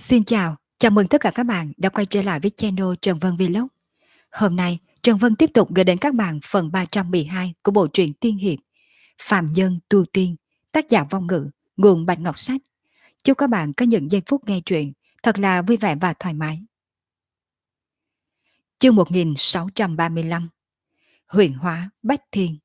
Xin chào, chào mừng tất cả các bạn đã quay trở lại với channel Trần Vân Vlog. Hôm nay, Trần Vân tiếp tục gửi đến các bạn phần 312 của bộ truyện tiên hiệp Phàm Nhân Tu Tiên, tác giả Vong Ngữ, nguồn Bạch Ngọc Sách. Chúc các bạn có những giây phút nghe truyện thật là vui vẻ và thoải mái. Chương 1635, Huyền Hóa Bách Thiên.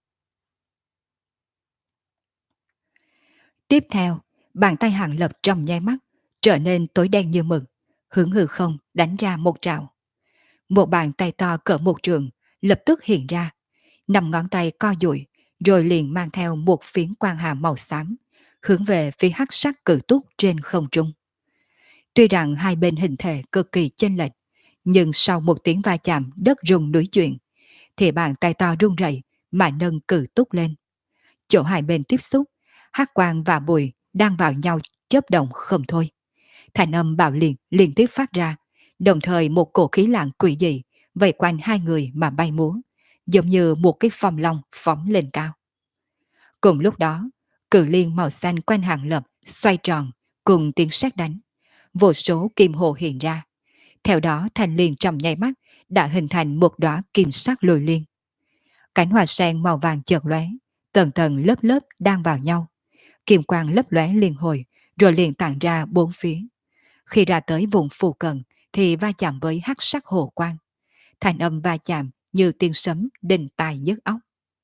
Tiếp theo, bàn tay Hàng Lập trong nháy mắt trở nên tối đen như mực, hướng hư không đánh ra một trảo. Một bàn tay to cỡ một trường lập tức hiện ra, năm ngón tay co duỗi, rồi liền mang theo một phiến quang hà màu xám, hướng về phía hắc sắc cự túc trên không trung. Tuy rằng hai bên hình thể cực kỳ chênh lệch, nhưng sau một tiếng va chạm đất rung núi chuyển, thì bàn tay to rung rẩy mà nâng cự túc lên. Chỗ hai bên tiếp xúc, hắc quang và bụi đang vào nhau chớp động không thôi. Thành âm bạo liệt liên tiếp phát ra, đồng thời một cổ khí lạng quỷ dị vây quanh hai người mà bay múa, giống như một cái phong long phóng lên cao. Cùng lúc đó, cự liên màu xanh quanh Hàng Lập xoay tròn cùng tiếng sét đánh, vô số kim hồ hiện ra. Theo đó thành liên trong nháy mắt đã hình thành một đóa kim sắc lôi liên. Cánh hoa sen màu vàng chợt lóe, tầng tầng lớp lớp đang vào nhau, kim quang lấp lóe liên hồi, rồi liền tản ra bốn phía. Khi ra tới vùng phù cận thì va chạm với hắc sắc hồ quang. Thành âm va chạm như tiếng sấm đinh tai nhức óc.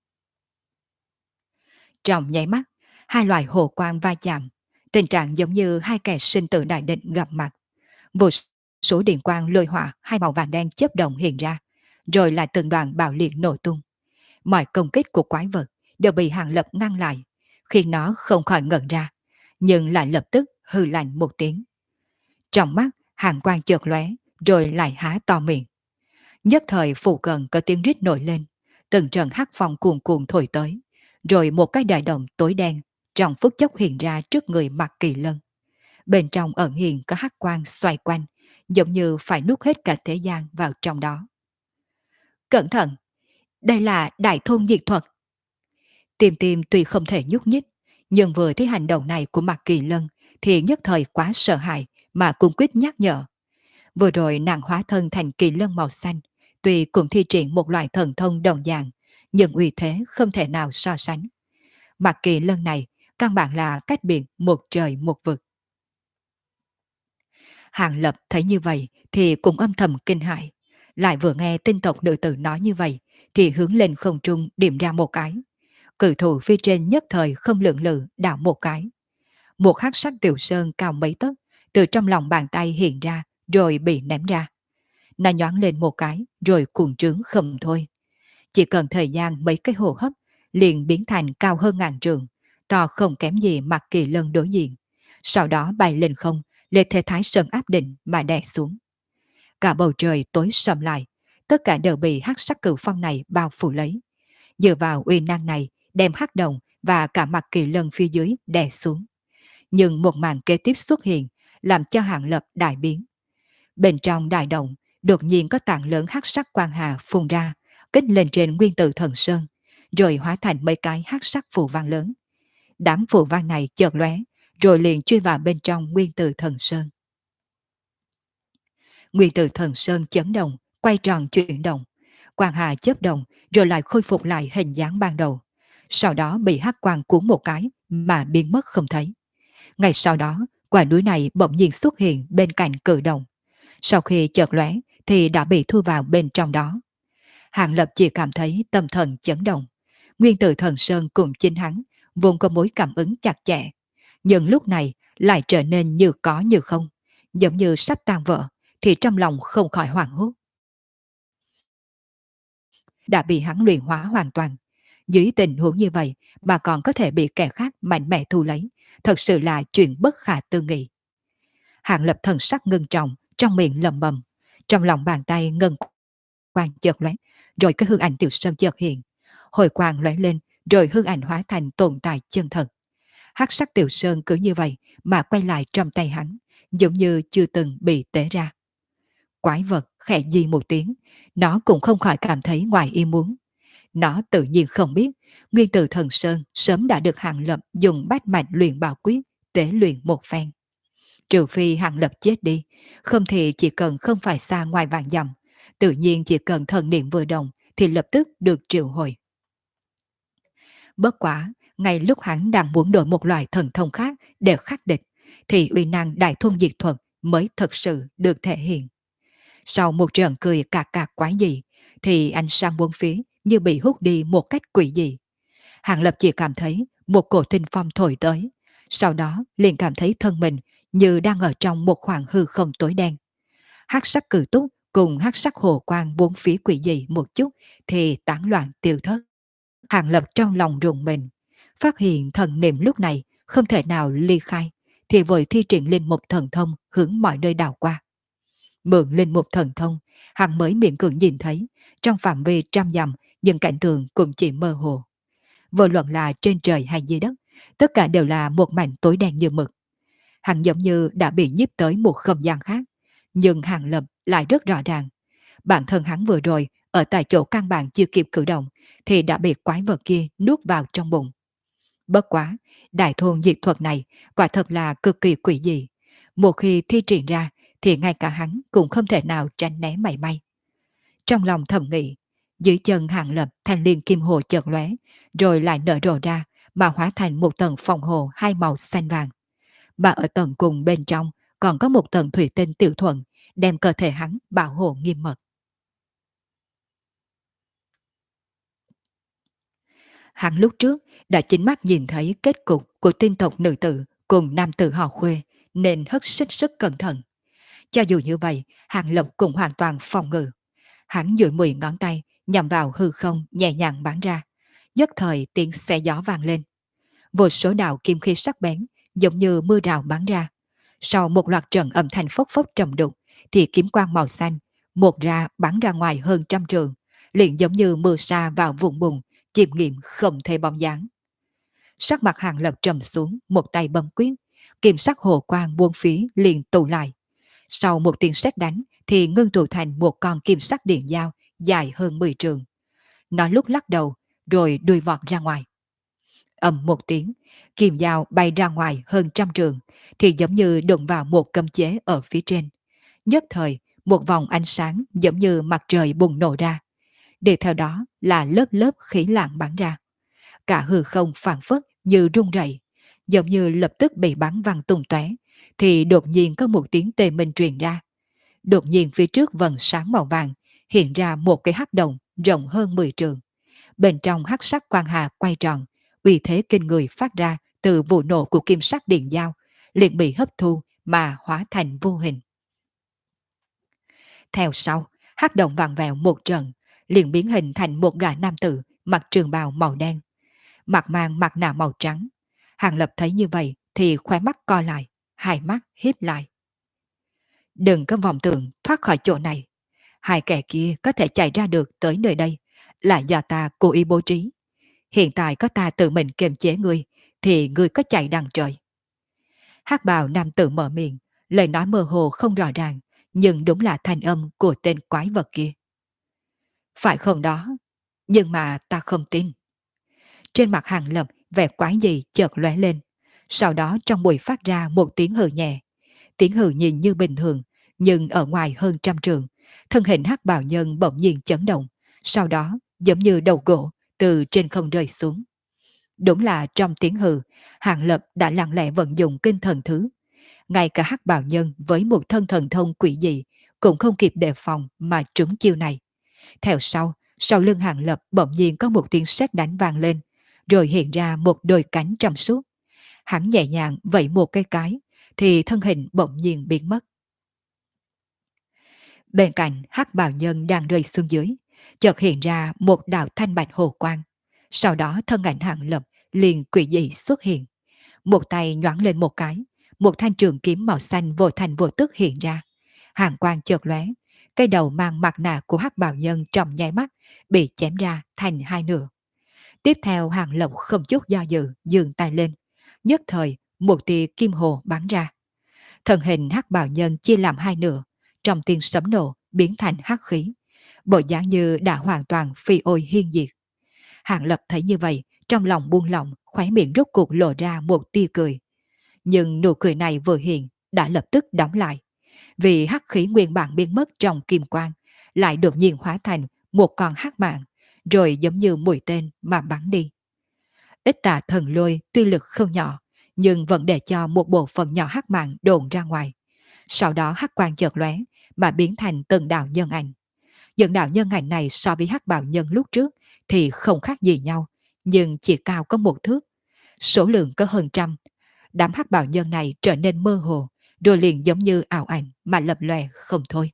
Trong nháy mắt, hai loại hồ quang va chạm, tình trạng giống như hai kẻ sinh tử đại định gặp mặt. Vô số điện quang lôi hỏa hai màu vàng đen chớp động hiện ra, rồi lại từng đoàn bạo liệt nổ tung. Mọi công kích của quái vật đều bị Hàng Lập ngăn lại, khiến nó không khỏi ngẩn ra, nhưng lại lập tức hừ lạnh một tiếng. Trong mắt, hàng quang chợt lóe, rồi lại há to miệng. Nhất thời phụ cận có tiếng rít nổi lên, từng trận hắc phong cuồn cuộn thổi tới, rồi một cái đại động tối đen trong phút chốc hiện ra trước người Mạc Kỳ Lân. Bên trong ẩn hiện có hắc quang xoay quanh, giống như phải nuốt hết cả thế gian vào trong đó. Cẩn thận, đây là đại thôn diệt thuật. Tim tim tuy không thể nhúc nhích, nhưng vừa thấy hành động này của Mạc Kỳ Lân thì nhất thời quá sợ hãi mà cung quyết nhắc nhở. Vừa rồi nàng hóa thân thành kỳ lân màu xanh, tuy cũng thi triển một loại thần thông đồng dạng, nhưng uy thế không thể nào so sánh. Mạc Kỳ Lân này căn bản là cách biệt một trời một vực. Hàng Lập thấy như vậy thì cũng âm thầm kinh hãi, lại vừa nghe tinh tộc nữ tử nói như vậy thì hướng lên không trung điểm ra một cái. Cự thủ phía trên nhất thời không lượng lự đảo một cái. Một hắc sắc tiểu sơn cao mấy tấc từ trong lòng bàn tay hiện ra rồi bị ném ra. Nó nhoáng lên một cái rồi cuồng trướng không thôi. Chỉ cần thời gian mấy cái hô hấp liền biến thành cao hơn ngàn trượng, to không kém gì Mạc Kỳ Lân đối diện. Sau đó bay lên không, lên thế thái sơn áp định mà đè xuống. Cả bầu trời tối sầm lại, tất cả đều bị hắc sắc cửu phong này bao phủ lấy. Dựa vào uy năng này đem hắc đồng và cả Mạc Kỳ Lân phía dưới đè xuống. Nhưng một màn kế tiếp xuất hiện làm cho Hàng Lập đại biến. Bên trong đại động đột nhiên có tảng lớn hắc sắc quang hà phun ra, kích lên trên nguyên tử thần sơn, rồi hóa thành mấy cái hắc sắc phù văn lớn. Đám phù văn này chợt lóe, rồi liền chui vào bên trong nguyên tử thần sơn. Nguyên tử thần sơn chấn động, quay tròn chuyển động, quang hà chớp động, rồi lại khôi phục lại hình dáng ban đầu. Sau đó bị hắc quang cuốn một cái mà biến mất không thấy. Ngay sau đó, quả núi này bỗng nhiên xuất hiện bên cạnh cự động. Sau khi chợt lóe thì đã bị thu vào bên trong đó. Hàng Lập chỉ cảm thấy tâm thần chấn động. Nguyên tử thần sơn cùng chính hắn vốn có mối cảm ứng chặt chẽ, nhưng lúc này lại trở nên như có như không, giống như sắp tan vỡ, thì trong lòng không khỏi hoảng hốt. Đã bị hắn luyện hóa hoàn toàn. Dưới tình huống như vậy mà còn có thể bị kẻ khác mạnh mẽ thu lấy, thật sự là chuyện bất khả tư nghị. Hàng Lập thần sắc ngưng trọng, trong miệng lầm bầm, trong lòng bàn tay ngân quang chợt lóe, rồi cái hư ảnh tiểu sơn chợt hiện, hồi quang lóe lên, rồi hư ảnh hóa thành tồn tại chân thật. Hắc sắc tiểu sơn cứ như vậy mà quay lại trong tay hắn, giống như chưa từng bị tế ra. Quái vật khẽ di một tiếng, nó cũng không khỏi cảm thấy ngoài ý muốn. Nó tự nhiên không biết, nguyên tử thần sơn sớm đã được Hàng Lập dùng bát mạch luyện bảo quyết tế luyện một phen. Trừ phi Hàng Lập chết đi, không thì chỉ cần không phải xa ngoài vạn dặm, tự nhiên chỉ cần thần niệm vừa động thì lập tức được triệu hồi. Bất quả, ngay lúc hắn đang muốn đổi một loại thần thông khác để khắc địch, thì uy năng đại thôn diệt thuật mới thật sự được thể hiện. Sau một trận cười cà cà quái dị, thì ánh sáng bốn phía như bị hút đi một cách quỷ dị. Hàng Lập chỉ cảm thấy một cổ tinh phong thổi tới, sau đó liền cảm thấy thân mình như đang ở trong một khoảng hư không tối đen. Hắc sắc cử túc cùng hắc sắc hồ quang bốn phía quỷ dị một chút thì tán loạn tiêu thất. Hàng Lập trong lòng rùng mình, phát hiện thần niệm lúc này không thể nào ly khai, thì vội thi triển linh mục thần thông hướng mọi nơi đảo qua. Mượn linh mục thần thông, hắn mới miễn cưỡng nhìn thấy, trong phạm vi trăm dặm, những cảnh tượng cũng chỉ mơ hồ. Vô luận là trên trời hay dưới đất, tất cả đều là một mảnh tối đen như mực. Hắn giống như đã bị nhiếp tới một không gian khác, nhưng Hàng Lập lại rất rõ ràng. Bản thân hắn vừa rồi, ở tại chỗ căn bản chưa kịp cử động, thì đã bị quái vật kia nuốt vào trong bụng. Bất quá, đại thôn diệt thuật này quả thật là cực kỳ quỷ dị. Một khi thi triển ra, thì ngay cả hắn cũng không thể nào tránh né mảy may. Trong lòng thầm nghĩ, dưới chân Hàng Lập thanh liên kim hồ chợt lóe, rồi lại nở rộ ra, mà hóa thành một tầng phòng hồ hai màu xanh vàng. Mà ở tầng cùng bên trong còn có một tầng thủy tinh tiểu thuận, đem cơ thể hắn bảo hộ nghiêm mật. Hắn lúc trước đã chính mắt nhìn thấy kết cục của tiên tộc nữ tử cùng nam tử họ Khuê, nên hết sức rất cẩn thận. Cho dù như vậy, Hàng Lập cũng hoàn toàn phòng ngự. Hắn duỗi 10 ngón tay, nhằm vào hư không nhẹ nhàng bắn ra. Nhất thời tiếng xe gió vang lên. Vô số đạo kim khí sắc bén, giống như mưa rào bắn ra. Sau một loạt trận âm thanh phốc phốc trầm đục, thì kiếm quang màu xanh, một ra bắn ra ngoài hơn trăm trường, liền giống như mưa sa vào vùng bùn, chìm nghiệm không thể bóng dáng. Sắc mặt Hàng Lập trầm xuống, một tay bấm quyết, kim sắc hồ quang buông phía liền tụ lại. Sau một tiếng sét đánh, thì ngưng tụ thành một con kim sắc điện dao dài hơn 10 trường. Nó lúc lắc đầu, rồi đuôi vọt ra ngoài. Ầm một tiếng, kim dao bay ra ngoài hơn trăm trường, thì giống như đụng vào một cấm chế ở phía trên. Nhất thời, một vòng ánh sáng giống như mặt trời bùng nổ ra. Để theo đó là lớp lớp khí lạng bắn ra. Cả hư không phảng phất như rung rẩy, giống như lập tức bị bắn văng tung tóe, thì đột nhiên có một tiếng tê minh truyền ra. Đột nhiên phía trước vầng sáng màu vàng hiện ra một cái hắc động rộng hơn 10 trường. Bên trong hắc sắc quang hà quay tròn, uy thế kinh người phát ra từ vụ nổ của kim sắc điện dao, liền bị hấp thu mà hóa thành vô hình. Theo sau, hắc động vặn vẹo một trận, liền biến hình thành một gã nam tử mặc trường bào màu đen, mặt mang mặt nạ màu trắng. Hàng Lập thấy như vậy thì khóe mắt co lại, hai mắt híp lại. Đừng có vọng tưởng thoát khỏi chỗ này. Hai kẻ kia có thể chạy ra được tới nơi đây là do ta cố ý bố trí. Hiện tại có ta tự mình kiềm chế ngươi, thì ngươi có chạy đằng trời. Hắc bào nam tử mở miệng, lời nói mơ hồ không rõ ràng, nhưng đúng là thanh âm của tên quái vật kia. Phải không đó? Nhưng mà ta không tin. Trên mặt Hàng Lập vẻ quái gì chợt lóe lên. Sau đó trong bụi phát ra một tiếng hừ nhẹ. Tiếng hừ nhìn như bình thường, nhưng ở ngoài hơn trăm trường, thân hình hắc bào nhân bỗng nhiên chấn động. Sau đó giống như đầu gỗ từ trên không rơi xuống. Đúng là trong tiếng hừ, Hàng Lập đã lặng lẽ vận dụng kinh thần thứ. Ngay cả hắc bào nhân với một thân thần thông quỷ dị cũng không kịp đề phòng mà trúng chiêu này. Theo sau lưng Hàng Lập bỗng nhiên có một tiếng sét đánh vang lên, rồi hiện ra một đôi cánh trong suốt. Hắn nhẹ nhàng vẫy một cái, thì thân hình bỗng nhiên biến mất. Bên cạnh hắc bào nhân đang rơi xuống dưới, chợt hiện ra một đạo thanh bạch hồ quang. Sau đó thân ảnh Hàng Lập liền quỷ dị xuất hiện. Một tay nhoáng lên một cái, một thanh trường kiếm màu xanh vô thành vô tức hiện ra. Hàng quang chợt lóe, cái đầu mang mặt nạ của hắc bào nhân trong nháy mắt bị chém ra thành hai nửa. Tiếp theo Hàng Lập không chút do dự giương tay lên, nhất thời một tia kim hồ bắn ra. Thân hình hắc bào nhân chia làm hai nửa, trong tiếng sấm nổ biến thành hắc khí, bộ dáng như đã hoàn toàn phi ôi hiên diệt. Hàng Lập thấy như vậy, trong lòng buông lỏng, khóe miệng rốt cuộc lộ ra một tia cười. Nhưng nụ cười này vừa hiện, đã lập tức đóng lại, vì hắc khí nguyên bản biến mất trong kim quang, lại đột nhiên hóa thành một con hắc mạng, rồi giống như mũi tên mà bắn đi. Ít tà thần lôi tuy lực không nhỏ, nhưng vẫn để cho một bộ phận nhỏ hắc mạng đồn ra ngoài. Sau đó hắc quang chợt lóe mà biến thành từng đạo nhân ảnh. Những đạo nhân ảnh này so với hắc bào nhân lúc trước thì không khác gì nhau, nhưng chỉ cao có một thước, số lượng có hơn trăm. Đám hắc bào nhân này trở nên mơ hồ, rồi liền giống như ảo ảnh mà lập lòe không thôi.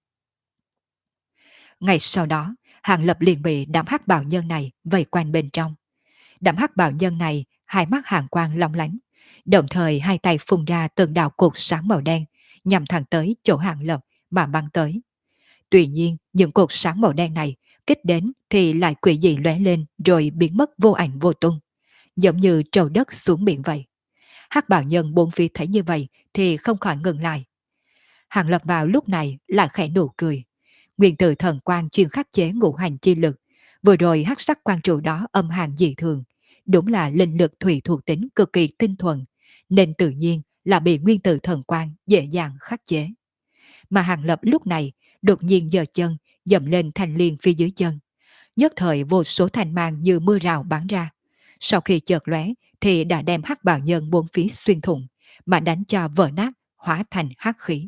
Ngày sau đó, Hàng Lập liền bị đám hắc bào nhân này vây quanh bên trong. Đám hắc bào nhân này hai mắt hàng quang long lánh, đồng thời hai tay phun ra từng đạo cột sáng màu đen, nhằm thẳng tới chỗ Hàng Lập mà bắn tới. Tuy nhiên, những cột sáng màu đen này kích đến thì lại quỷ dị lóe lên rồi biến mất vô ảnh vô tung, giống như trầu đất xuống biển vậy. Hắc bào nhân bốn phía thấy như vậy thì không khỏi ngừng lại. Hàng Lập vào lúc này lại khẽ nụ cười. Nguyên tử thần quang chuyên khắc chế ngũ hành chi lực, vừa rồi hắc sắc quan trụ đó âm hàn dị thường, đúng là linh lực thủy thuộc tính cực kỳ tinh thuần, nên tự nhiên là bị nguyên tử thần quang dễ dàng khắc chế. Mà Hàng Lập lúc này đột nhiên giơ chân dậm lên thanh liên phía dưới chân, nhất thời vô số thanh mang như mưa rào bắn ra. Sau khi chợt lóe thì đã đem hắc bào nhân bốn phía xuyên thủng, mà đánh cho vỡ nát, hóa thành hắc khí.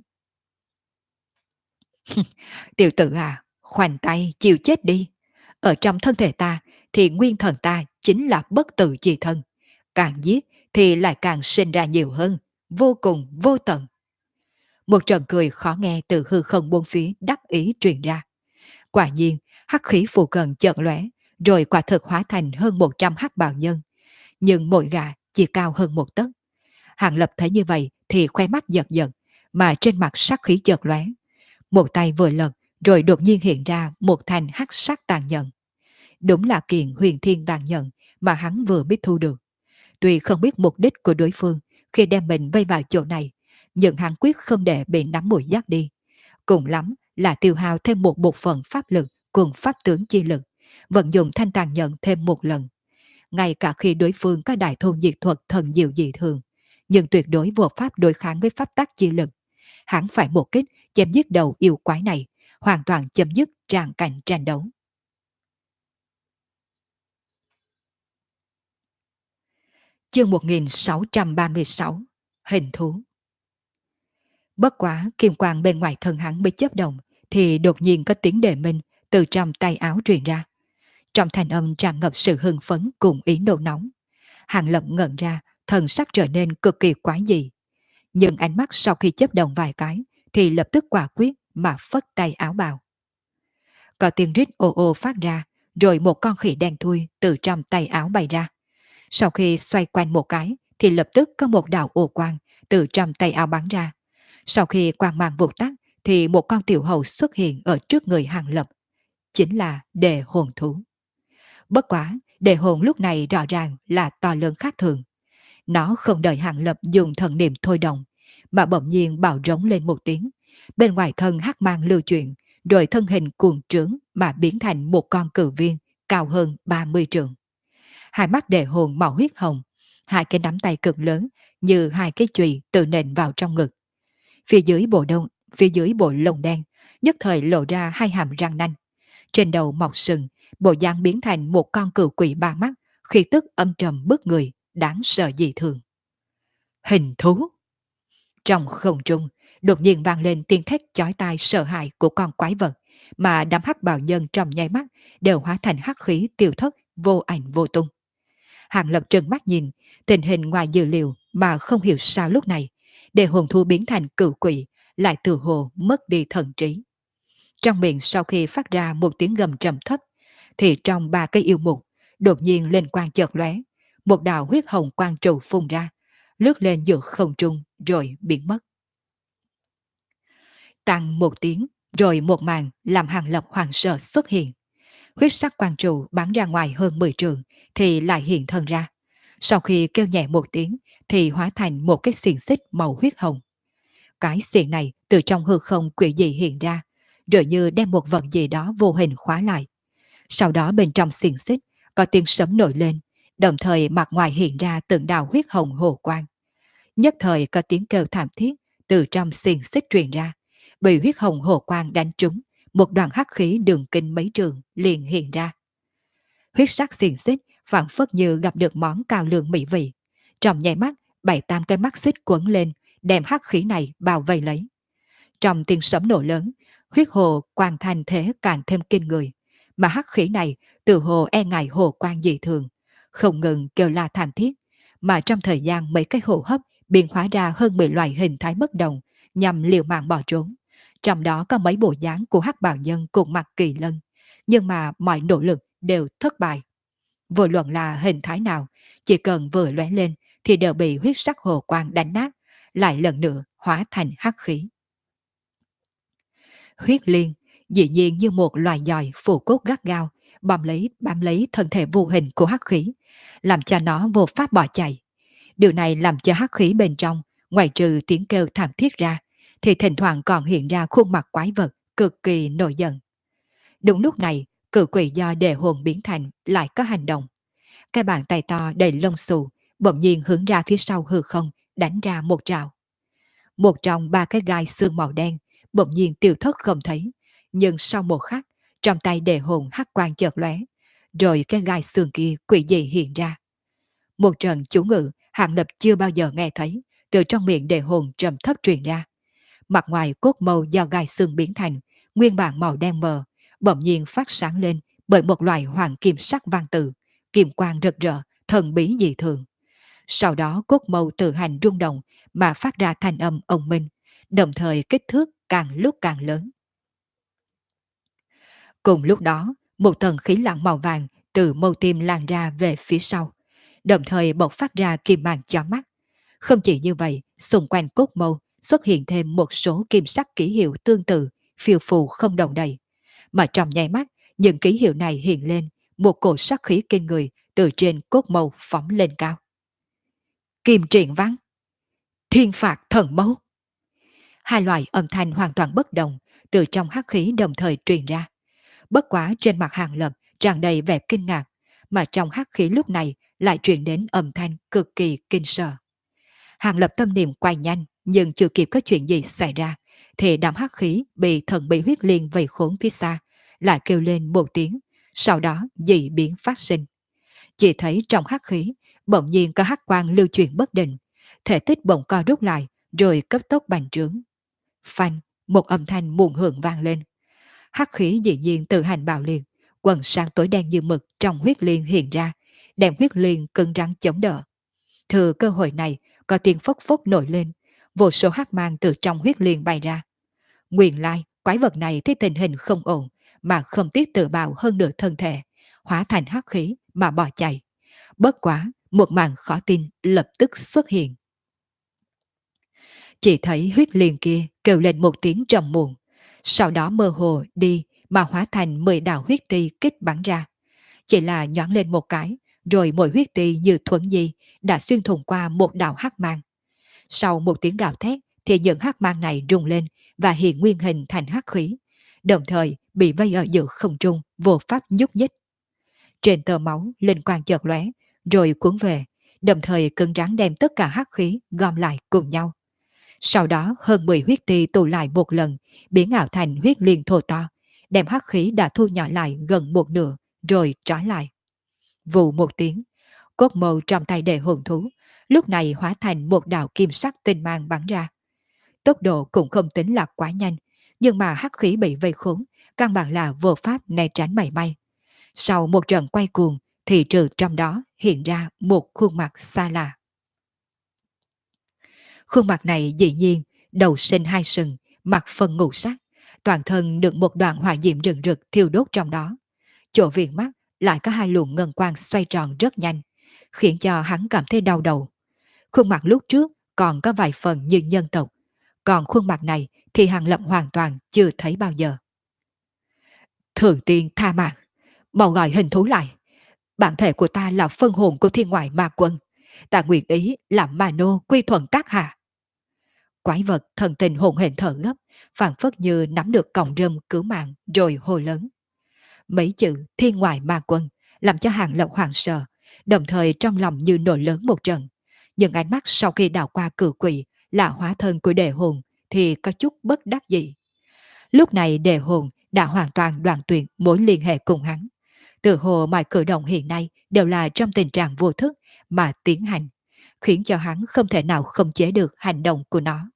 Tiểu tử à, khoanh tay chịu chết đi. Ở trong thân thể ta thì nguyên thần ta chính là bất tử chi thân. Càng giết thì lại càng sinh ra nhiều hơn, vô cùng vô tận. Một trận cười khó nghe từ hư không bốn phía đắc ý truyền ra. Quả nhiên, hắc khí phù cận chợt lóe, rồi quả thực hóa thành hơn 100 hắc bào nhân. Nhưng mỗi gã chỉ cao hơn một tấc. Hàng Lập thấy như vậy thì khoe mắt giật giật, mà trên mặt sắc khí chợt lóe. Một tay vừa lật, rồi đột nhiên hiện ra một thanh hắc sắc tàn nhận. Đúng là kiện huyền thiên tàn nhận mà hắn vừa biết thu được. Tuy không biết mục đích của đối phương khi đem mình vây vào chỗ này, nhưng hắn quyết không để bị nắm mùi dắt đi. Cùng lắm là tiêu hao thêm một bộ phận pháp lực cùng pháp tướng chi lực, vận dụng thanh tàn nhận thêm một lần. Ngay cả khi đối phương có đại thôn diệt thuật thần diệu dị thường, nhưng tuyệt đối vô pháp đối kháng với pháp tắc chi lực. Hắn phải một kích chém giết đầu yêu quái này, hoàn toàn chấm dứt tràng cảnh tranh đấu. Chương 1636, Hình thú. Bất quá kim quang bên ngoài thân hắn bị chớp động, thì đột nhiên có tiếng đề minh từ trong tay áo truyền ra. Trong thanh âm tràn ngập sự hưng phấn cùng ý nôn nóng. Hàng Lập ngẩn ra, thần sắc trở nên cực kỳ quái dị. Nhưng ánh mắt sau khi chớp động vài cái, thì lập tức quả quyết mà phất tay áo bào. Có tiếng rít ồ ồ phát ra, rồi một con khỉ đen thui từ trong tay áo bay ra. Sau khi xoay quanh một cái, thì lập tức có một đạo ô quang từ trong tay áo bắn ra. Sau khi quang mang vụt tắt, thì một con tiểu hầu xuất hiện ở trước người Hàng Lập. Chính là đề hồn thú. Bất quá, đề hồn lúc này rõ ràng là to lớn khác thường. Nó không đợi Hàng Lập dùng thần niệm thôi động, mà bỗng nhiên bạo rống lên một tiếng. Bên ngoài thân hắc mang lưu chuyển, rồi thân hình cuồng trướng mà biến thành một con cự viên cao hơn 30 trượng. Hai mắt đề hồn màu huyết hồng, hai cái nắm tay cực lớn như hai cái chùy tự nện vào trong ngực. Phía dưới bộ lông đen, nhất thời lộ ra hai hàm răng nanh. Trên đầu mọc sừng, bộ dáng biến thành một con cừu quỷ ba mắt, khi tức âm trầm bức người, đáng sợ dị thường. Hình thú. Trong không trung, đột nhiên vang lên tiếng thét chói tai sợ hãi của con quái vật, mà đám hắc bào nhân trong nháy mắt đều hóa thành hắc khí tiêu thất, vô ảnh vô tung. Hàng Lập trừng mắt nhìn, tình hình ngoài dự liệu mà không hiểu sao lúc này, để hồn thú biến thành cừu quỷ, lại từ hồ mất đi thần trí. Trong miệng sau khi phát ra một tiếng gầm trầm thấp, thì trong ba cây yêu mục, đột nhiên lên quang chợt lóe, một đạo huyết hồng quang trụ phun ra, lướt lên giữa không trung rồi biến mất. Tăng một tiếng, rồi một màn làm Hàng Lập hoàng sợ xuất hiện. Huyết sắc quang trụ bắn ra ngoài hơn 10 trường thì lại hiện thân ra. Sau khi kêu nhẹ một tiếng thì hóa thành một cái xiềng xích màu huyết hồng. Cái xiềng này từ trong hư không quỷ dị hiện ra, rồi như đem một vật gì đó vô hình khóa lại. Sau đó bên trong xiềng xích có tiếng sấm nổi lên, đồng thời mặt ngoài hiện ra từng đạo huyết hồng hồ quang. Nhất thời có tiếng kêu thảm thiết từ trong xiềng xích truyền ra, bị huyết hồng hồ quang đánh trúng, một đoàn hắc khí đường kinh mấy trường liền hiện ra. Huyết sắc xiềng xích phảng phất như gặp được món cao lương mỹ vị. Trong nháy mắt, 7-8 cái mắt xích quấn lên, đem hắc khí này bao vây lấy. Trong tiếng sấm nổ lớn, huyết hồ quang thành thế càng thêm kinh người, mà hắc khí này từ hồ e ngại hồ quang dị thường, không ngừng kêu la thảm thiết, mà trong thời gian mấy cái hô hấp biến hóa ra hơn 10 loại hình thái bất đồng nhằm liều mạng bỏ trốn. Trong đó có mấy bộ dáng của hắc bào nhân cùng mặt kỳ lân, nhưng mà mọi nỗ lực đều thất bại. Vô luận là hình thái nào, chỉ cần vừa lóe lên thì đều bị huyết sắc hồ quang đánh nát, lại lần nữa hóa thành hắc khí. Huyết liên dĩ nhiên như một loài giòi phủ cốt gắt gao, bám lấy thân thể vô hình của hắc khí, làm cho nó vô pháp bỏ chạy. Điều này làm cho hắc khí bên trong, ngoài trừ tiếng kêu thảm thiết ra, thì thỉnh thoảng còn hiện ra khuôn mặt quái vật cực kỳ nổi giận. Đúng lúc này, cự quỷ do đề hồn biến thành lại có hành động. Cái bàn tay to đầy lông xù bỗng nhiên hướng ra phía sau hư không, đánh ra một trào. Một trong ba cái gai xương màu đen bỗng nhiên tiêu thất không thấy, nhưng sau một khắc, trong tay đề hồn hắc quang chợt lóe, rồi cái gai xương kia quỷ dị hiện ra. Một trận chú ngữ Hàng Lập chưa bao giờ nghe thấy, từ trong miệng đề hồn trầm thấp truyền ra. Mặt ngoài cốt màu do gai xương biến thành, nguyên bản màu đen mờ, bỗng nhiên phát sáng lên bởi một loại hoàng kim sắc văn tự, kim quang rực rỡ, thần bí dị thường. Sau đó cốt màu tự hành rung động mà phát ra thanh âm ông minh, đồng thời kích thước càng lúc càng lớn. Cùng lúc đó, một tầng khí lặng màu vàng từ mâu tim lan ra về phía sau, đồng thời bộc phát ra kim mang chói mắt. Không chỉ như vậy, xung quanh cốt mâu xuất hiện thêm một số kim sắc ký hiệu tương tự, phiêu phù không đồng đầy. Mà trong nháy mắt, những ký hiệu này hiện lên, một cổ sắc khí kinh người từ trên cốt mâu phóng lên cao. Kim triển văn, thiên phạt thần mâu. Hai loại âm thanh hoàn toàn bất đồng, từ trong hắc khí đồng thời truyền ra. Bất quá trên mặt Hàng Lập tràn đầy vẻ kinh ngạc, mà trong hắc khí lúc này lại truyền đến âm thanh cực kỳ kinh sợ. Hàng Lập tâm niệm quay nhanh, nhưng chưa kịp có chuyện gì xảy ra, thì đám hắc khí bị thần bí huyết liên vây khốn phía xa, lại kêu lên một tiếng, sau đó dị biến phát sinh. Chỉ thấy trong hắc khí, bỗng nhiên có hắc quang lưu chuyển bất định, thể tích bỗng co rút lại, rồi cấp tốc bành trướng. Phanh, một âm thanh muộn hưởng vang lên. Hắc khí dĩ nhiên tự hành bạo liệt, quần sáng tối đen như mực trong huyết liên hiện ra, đem huyết liên cứng rắn chống đỡ. Thừa cơ hội này, có tiếng phốc phốc nổi lên, vô số hắc mang từ trong huyết liên bay ra. Nguyên lai, quái vật này thấy tình hình không ổn, mà không tiếc tự bào hơn nửa thân thể, hóa thành hắc khí mà bỏ chạy. Bất quá, một màn khó tin lập tức xuất hiện. Chỉ thấy huyết liên kia kêu lên một tiếng trầm muộn, sau đó mơ hồ đi mà hóa thành 10 đạo huyết ti kích bắn ra. Chỉ là nhoáng lên một cái, rồi mỗi huyết ti như thuẫn di đã xuyên thủng qua một đạo hắc mang. Sau một tiếng gào thét thì những hắc mang này rung lên và hiện nguyên hình thành hắc khí, đồng thời bị vây ở giữa không trung, vô pháp nhúc nhích. Trên tờ máu linh quang chợt lóe, rồi cuốn về, đồng thời cứng rắn đem tất cả hắc khí gom lại cùng nhau. Sau đó hơn 10 huyết ti tụ lại một lần, biến ảo thành huyết liên thô to, đem hắc khí đã thu nhỏ lại gần một nửa, rồi trói lại. Vù một tiếng, cốt mâu trong tay đệ hồn thú, lúc này hóa thành một đạo kim sắc tinh mang bắn ra. Tốc độ cũng không tính là quá nhanh, nhưng mà hắc khí bị vây khốn, căn bản là vô pháp né tránh mảy may. Sau một trận quay cuồng, thì trừ trong đó hiện ra một khuôn mặt xa lạ. Khuôn mặt này dĩ nhiên, đầu sinh hai sừng, mặt phần ngũ sắc, toàn thân được một đoạn hỏa diệm rừng rực thiêu đốt trong đó. Chỗ viền mắt lại có hai luồng ngân quang xoay tròn rất nhanh, khiến cho hắn cảm thấy đau đầu. Khuôn mặt lúc trước còn có vài phần như nhân tộc, còn khuôn mặt này thì Hàng Lập hoàn toàn chưa thấy bao giờ. Thượng tiên tha mạng, mau gọi hình thú lại. Bản thể của ta là phân hồn của thiên ngoại ma quân, ta nguyện ý làm ma nô quy thuận các hạ. Quái vật thần tình hồn hển thở gấp, phảng phất như nắm được cọng rơm cứu mạng rồi hô lớn. Mấy chữ thiên ngoại ma quân làm cho Hàng Lập hoảng sợ, đồng thời trong lòng như nổi lớn một trận. Nhưng ánh mắt sau khi đảo qua cử quỷ là hóa thân của đề hồn thì có chút bất đắc dĩ. Lúc này đề hồn đã hoàn toàn đoạn tuyệt mối liên hệ cùng hắn. Từ hồ mọi cử động hiện nay đều là trong tình trạng vô thức mà tiến hành, khiến cho hắn không thể nào khống chế được hành động của nó.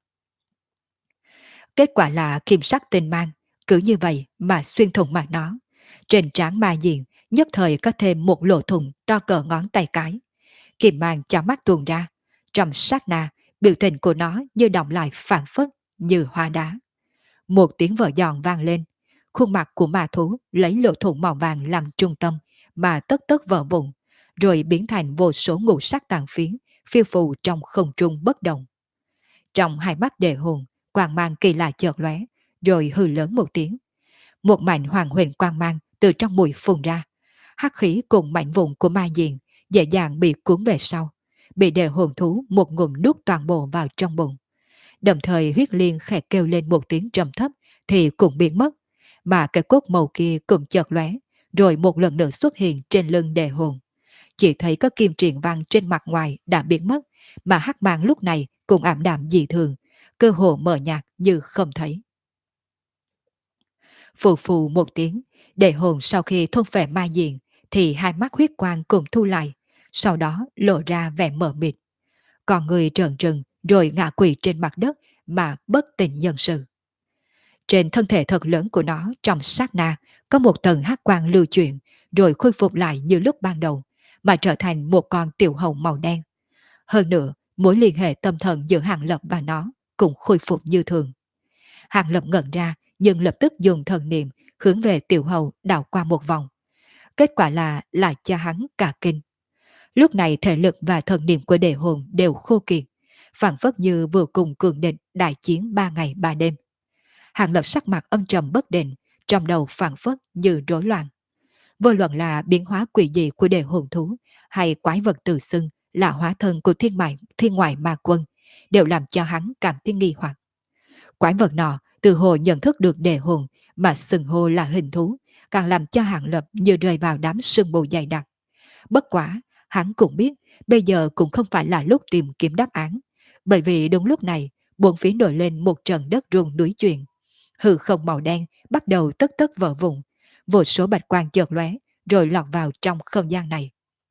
Kết quả là kim sắc tinh mang, cứ như vậy mà xuyên thủng mặt nó. Trên trán ma diện, nhất thời có thêm một lỗ thủng to cỡ ngón tay cái. Kim mang cho mắt tuôn ra. Trong sát na, biểu tình của nó như động lại phản phất, như hoa đá. Một tiếng vỡ giòn vang lên. Khuôn mặt của ma thú lấy lỗ thủng màu vàng làm trung tâm, mà tất tất vỡ vụn, rồi biến thành vô số ngũ sắc tàn phiến, phiêu phù trong không trung bất động. Trong hai mắt đề hồn, quang mang kỳ lạ chợt lóe, rồi hừ lớn một tiếng. Một mảnh hoàng huyền quang mang từ trong mũi phun ra. Hắc khí cùng mảnh vụn của ma diện dễ dàng bị cuốn về sau, bị đề hồn thú một ngụm nuốt toàn bộ vào trong bụng. Đồng thời huyết liên khẽ kêu lên một tiếng trầm thấp thì cũng biến mất, mà cái cốt màu kia cũng chợt lóe, rồi một lần nữa xuất hiện trên lưng đề hồn. Chỉ thấy có kim triện văn trên mặt ngoài đã biến mất, mà hắc mang lúc này cũng ảm đạm dị thường, cơ hồ mờ nhạt như không thấy. Phù phù một tiếng, đề hồn sau khi thôn phệ ma diện thì hai mắt huyết quang cùng thu lại, sau đó lộ ra vẻ mờ mịt. Còn người trợn trừng rồi ngã quỵ trên mặt đất mà bất tỉnh nhân sự. Trên thân thể thật lớn của nó trong sát na có một tầng hắc quang lưu chuyển, rồi khôi phục lại như lúc ban đầu, mà trở thành một con tiểu hầu màu đen. Hơn nữa, mối liên hệ tâm thần giữa Hàng Lập và nó cũng khôi phục như thường. Hàng Lập ngẩn ra, nhưng lập tức dùng thần niệm hướng về tiểu hầu đảo qua một vòng. Kết quả là lại cho hắn cả kinh. Lúc này thể lực và thần niệm của đề hồn đều khô kiệt, phảng phất như vừa cùng cường địch đại chiến 3 ngày 3 đêm. Hàng Lập sắc mặt âm trầm bất định, trong đầu phảng phất như rối loạn. Vô luận là biến hóa quỷ dị của đề hồn thú hay quái vật tự xưng là hóa thân của thiên ngoại ma quân đều làm cho hắn cảm thấy nghi hoặc. Quái vật nọ từ hồ nhận thức được đề hồn mà xưng hô là hình thú, càng làm cho Hàng Lập như rơi vào đám sương mù dày đặc. Bất quả, hắn cũng biết bây giờ cũng không phải là lúc tìm kiếm đáp án, bởi vì đúng lúc này bốn phía nổi lên một trận đất rung núi chuyển. Hư không màu đen bắt đầu tất tất vỡ vụn, vô số bạch quang chợt lóe rồi lọt vào trong không gian này.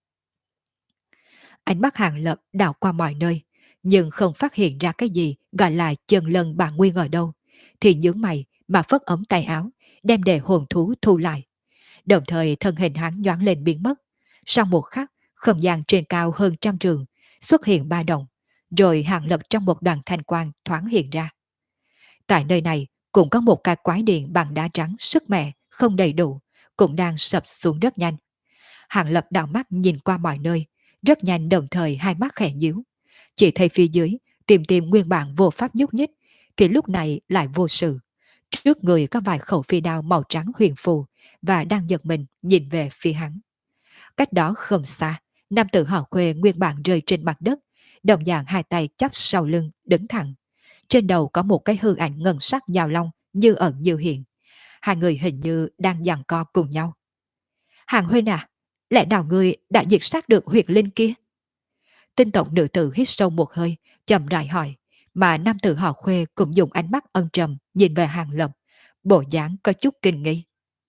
Ánh mắt Hàng Lập đảo qua mọi nơi, nhưng không phát hiện ra cái gì gọi là chân lân bà nguyên ở đâu, thì nhướng mày mà phất ống tay áo, đem đề hồn thú thu lại. Đồng thời thân hình hắn nhoáng lên biến mất. Sau một khắc, không gian trên cao hơn trăm trường xuất hiện ba động, rồi Hàng Lập trong một đoàn thanh quang thoáng hiện ra. Tại nơi này cũng có một cái quái điện bằng đá trắng sức mẻ không đầy đủ, cũng đang sập xuống rất nhanh. Hàng Lập đảo mắt nhìn qua mọi nơi, rất nhanh, đồng thời hai mắt khẽ nhíu. Chỉ thấy phía dưới, tìm nguyên bản vô pháp nhúc nhích, thì lúc này lại vô sự. Trước người có vài khẩu phi đao màu trắng huyền phù, và đang giật mình nhìn về phía hắn. Cách đó không xa, nam tử họ Khuê nguyên bản rơi trên mặt đất, đồng dạng hai tay chắp sau lưng, đứng thẳng. Trên đầu có một cái hư ảnh ngân sắc nhào long như ẩn như hiện. Hai người hình như đang giằng co cùng nhau. Hàng Huynh à, lẽ nào ngươi đã diệt sát được huyệt linh kia? Tinh tộc nữ tử hít sâu một hơi, chậm rãi hỏi, mà nam tử họ Khuê cũng dùng ánh mắt âm trầm nhìn về Hàng Lập, bộ dáng có chút kinh nghi.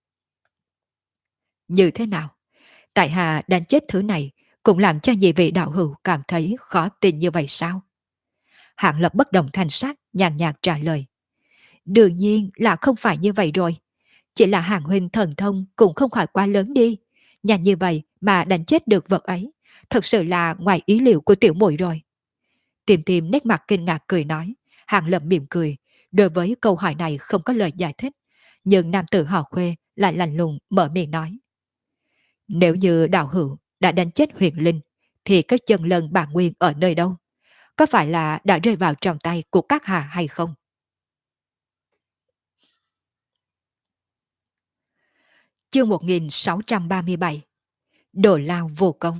Như thế nào? Tại hạ đánh chết thứ này cũng làm cho nhị vị đạo hữu cảm thấy khó tin như vậy sao? Hàng Lập bất động thanh sắc, nhàn nhạt trả lời. Đương nhiên là không phải như vậy rồi. Chỉ là Hàng Huynh thần thông cũng không khỏi quá lớn đi. Nhanh như vậy mà đánh chết được vật ấy, thật sự là ngoài ý liệu của tiểu muội rồi. Tìm nét mặt kinh ngạc cười nói. Hàng Lập mỉm cười, đối với câu hỏi này không có lời giải thích. Nhưng nam tử họ Khuê lại lạnh lùng mở miệng nói. Nếu như đạo hữu đã đánh chết huyền linh, thì cái chân lân bà Nguyên ở nơi đâu? Có phải là đã rơi vào trong tay của các hạ hay không? Chương 1637. Đồ lao vô công.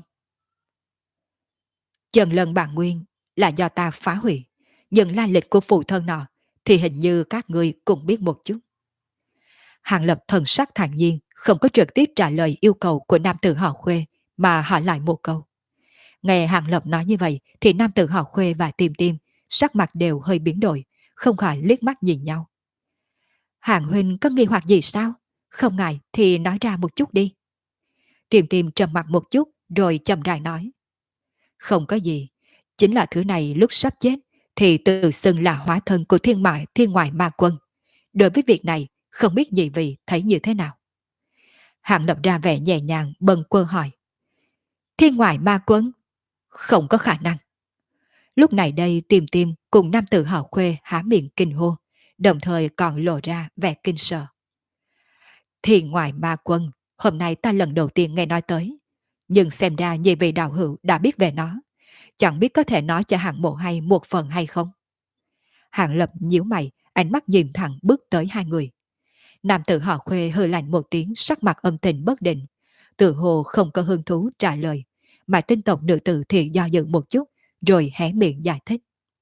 Chân lân bà Nguyên là do ta phá hủy, nhưng lai lịch của phụ thân nọ thì hình như các ngươi cũng biết một chút. Hàng Lập thần sắc thản nhiên, không có trực tiếp trả lời yêu cầu của nam tử họ Khuê, mà hỏi lại một câu. Nghe Hàng Lập nói như vậy thì nam tử họ Khuê và Tim sắc mặt đều hơi biến đổi, không khỏi liếc mắt nhìn nhau. Hạng huynh có nghi hoặc gì sao? Không ngại thì nói ra một chút đi. Tiềm tiềm trầm mặt một chút rồi chậm rãi nói. Không có gì, chính là thứ này lúc sắp chết thì tự xưng là hóa thân của thiên ngoại ma quân. Đối với việc này, không biết nhị vị thấy như thế nào? Hạng lập ra vẻ nhẹ nhàng bâng quơ hỏi. Thiên ngoại ma quân? Không có khả năng. Lúc này đây Tiềm Tiềm cùng nam tử họ Khuê há miệng kinh hô, đồng thời còn lộ ra vẻ kinh sợ. Thiên ngoại ma quân, hôm nay ta lần đầu tiên nghe nói tới. Nhưng xem ra nhị vị đạo hữu đã biết về nó. Chẳng biết có thể nói cho hạng mộ hay một phần hay không? Hạng lập nhíu mày, ánh mắt nhìn thẳng bước tới hai người. Nam tử họ Khuê hừ lạnh một tiếng, sắc mặt âm tình bất định. Tự hồ không có hứng thú trả lời, mà tinh tộc nữ tử thì do dự một chút, rồi hé miệng giải thích.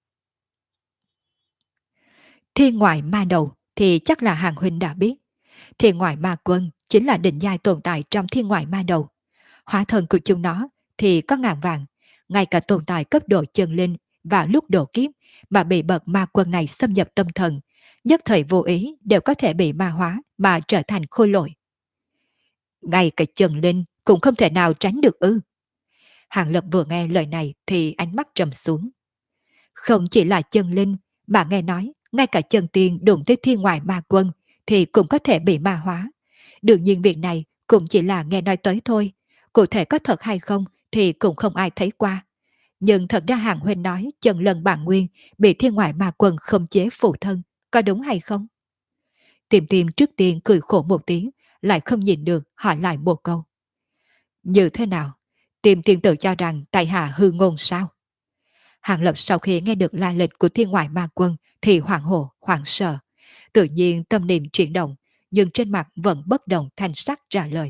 Thiên ngoại ma đầu thì chắc là hàng huynh đã biết. Thiên ngoại ma quân chính là định giai tồn tại trong thiên ngoại ma đầu. Hóa thân của chúng nó thì có ngàn vàng, ngay cả tồn tại cấp độ chân linh và lúc độ kiếp mà bị bậc ma quân này xâm nhập tâm thần, nhất thời vô ý đều có thể bị ma hóa mà trở thành khôi lỗi. Ngay cả chân linh cũng không thể nào tránh được ư? Hàng Lập vừa nghe lời này thì ánh mắt trầm xuống. Không chỉ là chân linh, mà nghe nói ngay cả chân tiên đụng tới thiên ngoại ma quân thì cũng có thể bị ma hóa. Đương nhiên việc này cũng chỉ là nghe nói tới thôi, cụ thể có thật hay không thì cũng không ai thấy qua. Nhưng thật ra Hàng Huynh nói chân lần bản nguyên bị thiên ngoại ma quân không chế phụ thân, có đúng hay không? Tiềm tiềm trước tiên cười khổ một tiếng, lại không nhìn được hỏi lại một câu. Như thế nào? Tiềm tiềm tự cho rằng tại hạ hư ngôn sao? Hàng Lập sau khi nghe được la lịch của thiên ngoại ma quân thì hoảng hồn, hoảng sợ. Tự nhiên tâm niệm chuyển động, nhưng trên mặt vẫn bất động thanh sắc trả lời.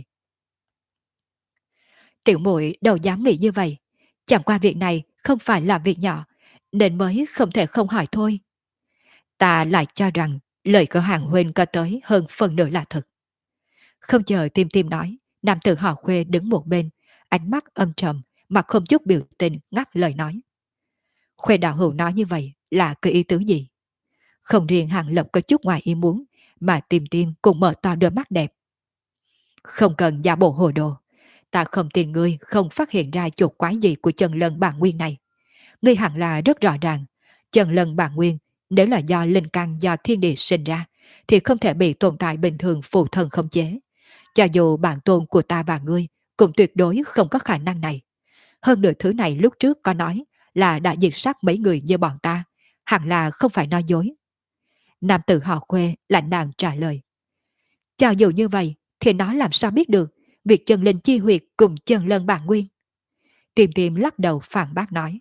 Tiểu muội đâu dám nghĩ như vậy. Chẳng qua việc này không phải là việc nhỏ, nên mới không thể không hỏi thôi. Ta lại cho rằng lời của Hàng Huynh có tới hơn phần nửa là thật. Không chờ tim tim nói, nam tử họ Khuê đứng một bên, ánh mắt âm trầm, mà không chút biểu tình ngắt lời nói. Khuê đạo hữu nói như vậy là cái ý tứ gì? Không riêng Hàng Lập có chút ngoài ý muốn, mà tim tim cũng mở to đôi mắt đẹp. Không cần giả bộ hồ đồ, ta không tin ngươi không phát hiện ra chuột quái gì của chân lân bản nguyên này. Ngươi hẳn là rất rõ ràng, chân lân bản nguyên nếu là do linh căn do thiên địa sinh ra, thì không thể bị tồn tại bình thường phụ thân không chế. Cho dù bản tôn của ta và ngươi cũng tuyệt đối không có khả năng này. Hơn nữa thứ này lúc trước có nói là đã diệt sát mấy người như bọn ta, hẳn là không phải nói dối. Nam tử họ Khuê lạnh đàm trả lời. Cho dù như vậy thì nó làm sao biết được việc chân linh chi huyệt cùng chân lân bản nguyên. Tiềm tiềm lắc đầu phản bác nói.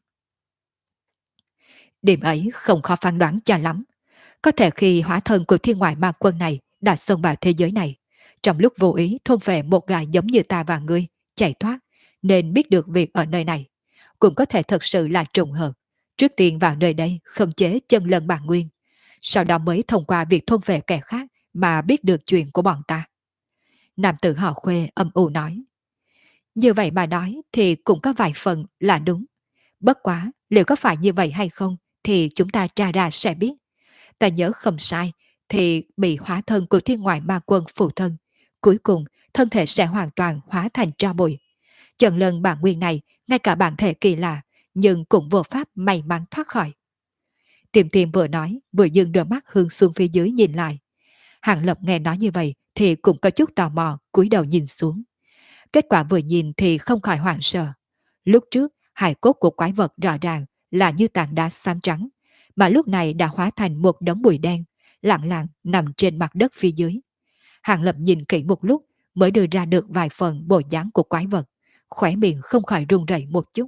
Điểm ấy không khó phán đoán cho lắm. Có thể khi hóa thân của thiên ngoại ma quân này đã xông vào thế giới này, trong lúc vô ý thôn về một gà giống như ta và ngươi, chạy thoát, nên biết được việc ở nơi này. Cũng có thể thật sự là trùng hợp. Trước tiên vào nơi đây khống chế chân lân bản nguyên, sau đó mới thông qua việc thôn về kẻ khác mà biết được chuyện của bọn ta. Nam tử họ Khuê âm u nói. Như vậy mà nói thì cũng có vài phần là đúng. Bất quá, liệu có phải như vậy hay không thì chúng ta tra ra sẽ biết. Ta nhớ không sai thì bị hóa thân của thiên ngoại ma quân phụ thân. Cuối cùng, thân thể sẽ hoàn toàn hóa thành tro bụi. Chân lần bản nguyên này, ngay cả bản thể kỳ lạ, nhưng cũng vô pháp may mắn thoát khỏi. Tiềm tiềm vừa nói, vừa dừng đôi mắt hướng xuống phía dưới nhìn lại. Hàng Lập nghe nói như vậy thì cũng có chút tò mò, cúi đầu nhìn xuống. Kết quả vừa nhìn thì không khỏi hoảng sợ. Lúc trước, hài cốt của quái vật rõ ràng là như tảng đá xám trắng, mà lúc này đã hóa thành một đống bụi đen, lặng lặng nằm trên mặt đất phía dưới. Hàng Lập nhìn kỹ một lúc mới đưa ra được vài phần bộ dáng của quái vật, khóe miệng không khỏi run rẩy một chút.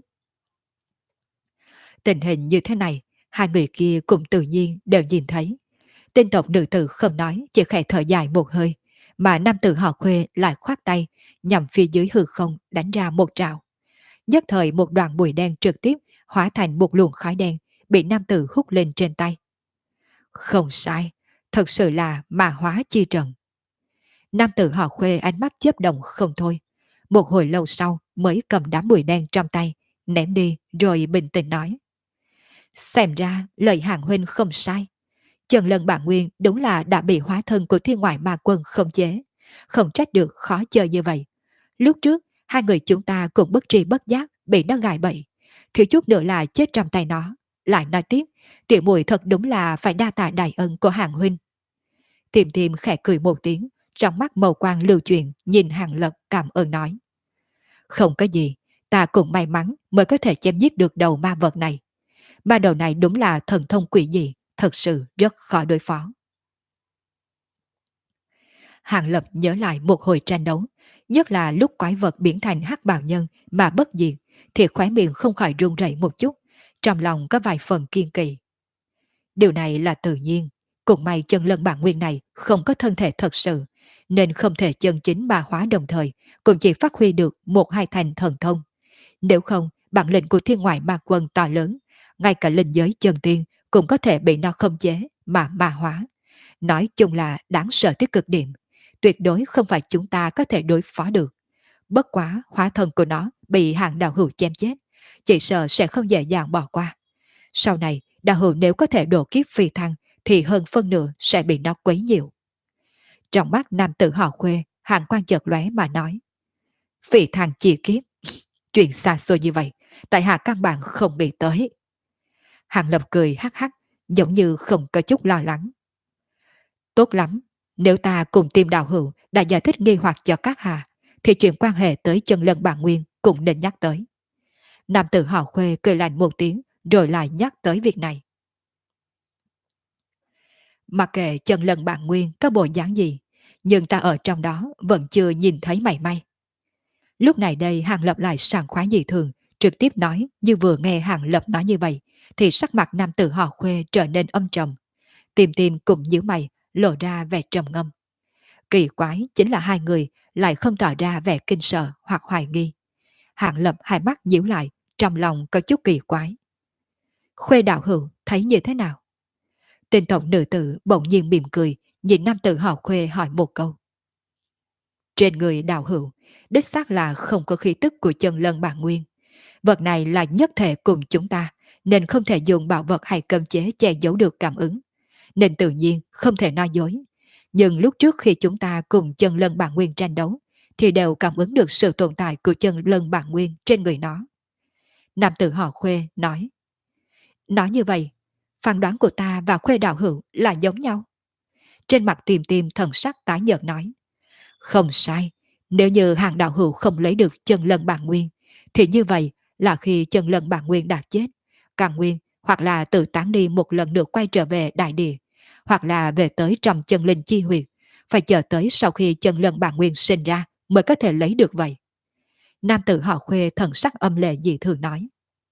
Tình hình như thế này, hai người kia cũng tự nhiên đều nhìn thấy. Tên tộc nữ tử không nói, chỉ khẽ thở dài một hơi, mà nam tử họ Khuê lại khoát tay, nhằm phía dưới hư không đánh ra một trào. Nhất thời một đoàn bụi đen trực tiếp hóa thành một luồng khói đen, bị nam tử hút lên trên tay. Không sai, thật sự là mà hóa chi trần. Nam tử họ Khuê ánh mắt chớp động không thôi. Một hồi lâu sau mới cầm đám bụi đen trong tay, ném đi rồi bình tĩnh nói. Xem ra lời Hàng huynh không sai. Chân Lân Bản Nguyên đúng là đã bị hóa thân của thiên ngoại ma quân khống chế. Không trách được khó chơi như vậy. Lúc trước, hai người chúng ta cũng bất tri bất giác bị nó gài bẫy. Thiếu chút nữa là chết trong tay nó. Lại nói tiếp, tiểu muội thật đúng là phải đa tạ đại ân của Hàng huynh. Tìm tìm khẽ cười một tiếng, trong mắt màu quang lưu chuyển nhìn Hàng Lập cảm ơn nói. Không có gì, ta cũng may mắn mới có thể chém giết được đầu ma vật này. Ma đầu này đúng là thần thông quỷ dị, thật sự rất khó đối phó. Hàng Lập nhớ lại một hồi tranh đấu, nhất là lúc quái vật biến thành hắc bào nhân mà bất diệt, thì khóe miệng không khỏi run rẩy một chút, trong lòng có vài phần kiên kỳ. Điều này là tự nhiên, cũng may chân lân bản nguyên này không có thân thể thật sự, nên không thể chân chính ma hóa đồng thời, cũng chỉ phát huy được một hai thành thần thông. Nếu không, bản lĩnh của thiên ngoại ma quân to lớn, ngay cả linh giới chân tiên cũng có thể bị nó khống chế mà ma hóa. Nói chung là đáng sợ tới cực điểm, tuyệt đối không phải chúng ta có thể đối phó được. Bất quá hóa thân của nó bị hạng đạo hữu chém chết, chỉ sợ sẽ không dễ dàng bỏ qua. Sau này, đạo hữu nếu có thể độ kiếp phi thăng, thì hơn phân nửa sẽ bị nó quấy nhiều. Trong mắt nam tử họ Khuê, hạng quan chợt lóe mà nói. Phi thăng chia kiếp, chuyện xa xôi như vậy, tại hạ căn bản không bị tới. Hàng Lập cười hắc hắc, giống như không có chút lo lắng. Tốt lắm, nếu ta cùng team đạo hữu đã giải thích nghi hoặc cho các hạ, thì chuyện quan hệ tới chân lân bản nguyên cũng nên nhắc tới. Nam tử họ Khuê cười lạnh một tiếng, rồi lại nhắc tới việc này. Mặc kệ chân lân bản nguyên có bộ dáng gì, nhưng ta ở trong đó vẫn chưa nhìn thấy mảy may. Lúc này đây Hàng Lập lại sảng khoái dị thường, trực tiếp nói như vừa nghe Hàng Lập nói như vậy, thì sắc mặt nam tử họ Khuê trở nên âm trầm. Tìm tìm cùng nhíu mày, lộ ra vẻ trầm ngâm. Kỳ quái chính là hai người lại không tỏ ra vẻ kinh sợ hoặc hoài nghi. Hàng Lập hai mắt nhíu lại, trong lòng có chút kỳ quái. Khuê đạo hữu thấy như thế nào? Tên tổng nữ tử bỗng nhiên mỉm cười, nhìn nam tử họ Khuê hỏi một câu. Trên người đạo hữu, đích xác là không có khí tức của chân lân bản nguyên. Vật này là nhất thể cùng chúng ta, nên không thể dùng bảo vật hay cấm chế che giấu được cảm ứng. Nên tự nhiên không thể nói dối. Nhưng lúc trước khi chúng ta cùng chân lân bản nguyên tranh đấu, thì đều cảm ứng được sự tồn tại của chân lân bản nguyên trên người nó. Nam tử họ Khuê nói. Nói như vậy, phán đoán của ta và Khuê đạo hữu là giống nhau. Trên mặt tìm tìm thần sắc tái nhợt nói. Không sai, nếu như hàng đạo hữu không lấy được chân lân bản nguyên, thì như vậy là khi chân lân bản nguyên đã chết, càng nguyên hoặc là tự tán đi một lần nữa quay trở về đại địa, hoặc là về tới trong chân linh chi huyệt, phải chờ tới sau khi chân lân bản nguyên sinh ra mới có thể lấy được vậy. Nam tử họ Khuê thần sắc âm lệ dị thường nói.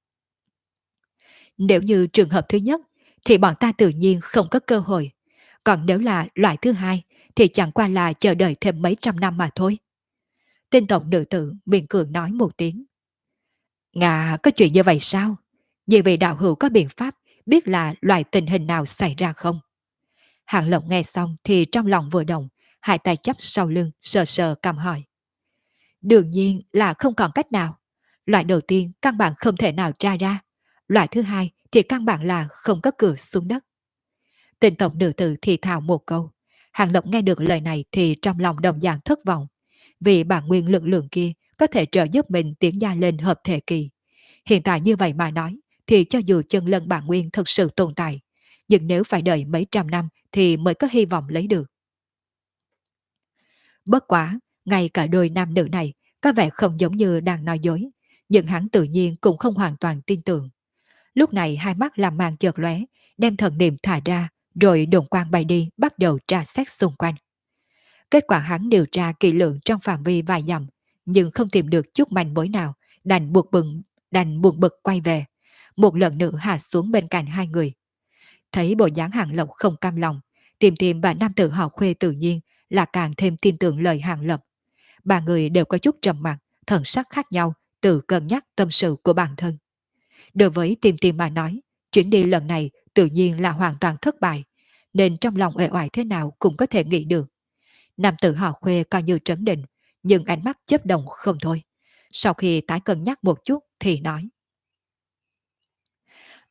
Nếu như trường hợp thứ nhất, thì bọn ta tự nhiên không có cơ hội. Còn nếu là loại thứ hai, thì chẳng qua là chờ đợi thêm mấy trăm năm mà thôi. Tên tổng nữ tử miệng cường nói một tiếng. Ngà có chuyện như vậy sao? Vì vị đạo hữu có biện pháp biết là loại tình hình nào xảy ra không? Hàng Lộc nghe xong thì trong lòng vừa động, hai tay chắp sau lưng sờ sờ cầm hỏi. Đương nhiên là không còn cách nào. Loại đầu tiên căn bản không thể nào tra ra. Loại thứ hai thì căn bản là không có cửa xuống đất. Tên tổng nữ tử thì thào một câu. Hàng Lộc nghe được lời này thì trong lòng đồng dạng thất vọng. Vì bản nguyên lực lượng kia có thể trợ giúp mình tiến gia lên hợp thể kỳ. Hiện tại như vậy mà nói, thì cho dù chân lân bản nguyên thực sự tồn tại, nhưng nếu phải đợi mấy trăm năm thì mới có hy vọng lấy được. Bất quá, ngay cả đôi nam nữ này có vẻ không giống như đang nói dối, nhưng hắn tự nhiên cũng không hoàn toàn tin tưởng. Lúc này hai mắt làm màn chợt lóe, đem thần niệm thả ra, rồi đồn quang bay đi bắt đầu tra xét xung quanh. Kết quả hắn điều tra kỹ lưỡng trong phạm vi vài dặm, nhưng không tìm được chút manh mối nào, đành buồn bực quay về. Một lần nữa hạ xuống bên cạnh hai người. Thấy bộ dáng Hàng Lộc không cam lòng, tìm tìm và nam tử họ Khuê tự nhiên là càng thêm tin tưởng lời Hàng Lập. Ba người đều có chút trầm mặc, thần sắc khác nhau, tự cân nhắc tâm sự của bản thân. Đối với tìm tìm mà nói, chuyến đi lần này tự nhiên là hoàn toàn thất bại, nên trong lòng uể oải thế nào cũng có thể nghĩ được. Nam tử họ Khuê coi như trấn định, nhưng ánh mắt chớp động không thôi. Sau khi tái cân nhắc một chút thì nói.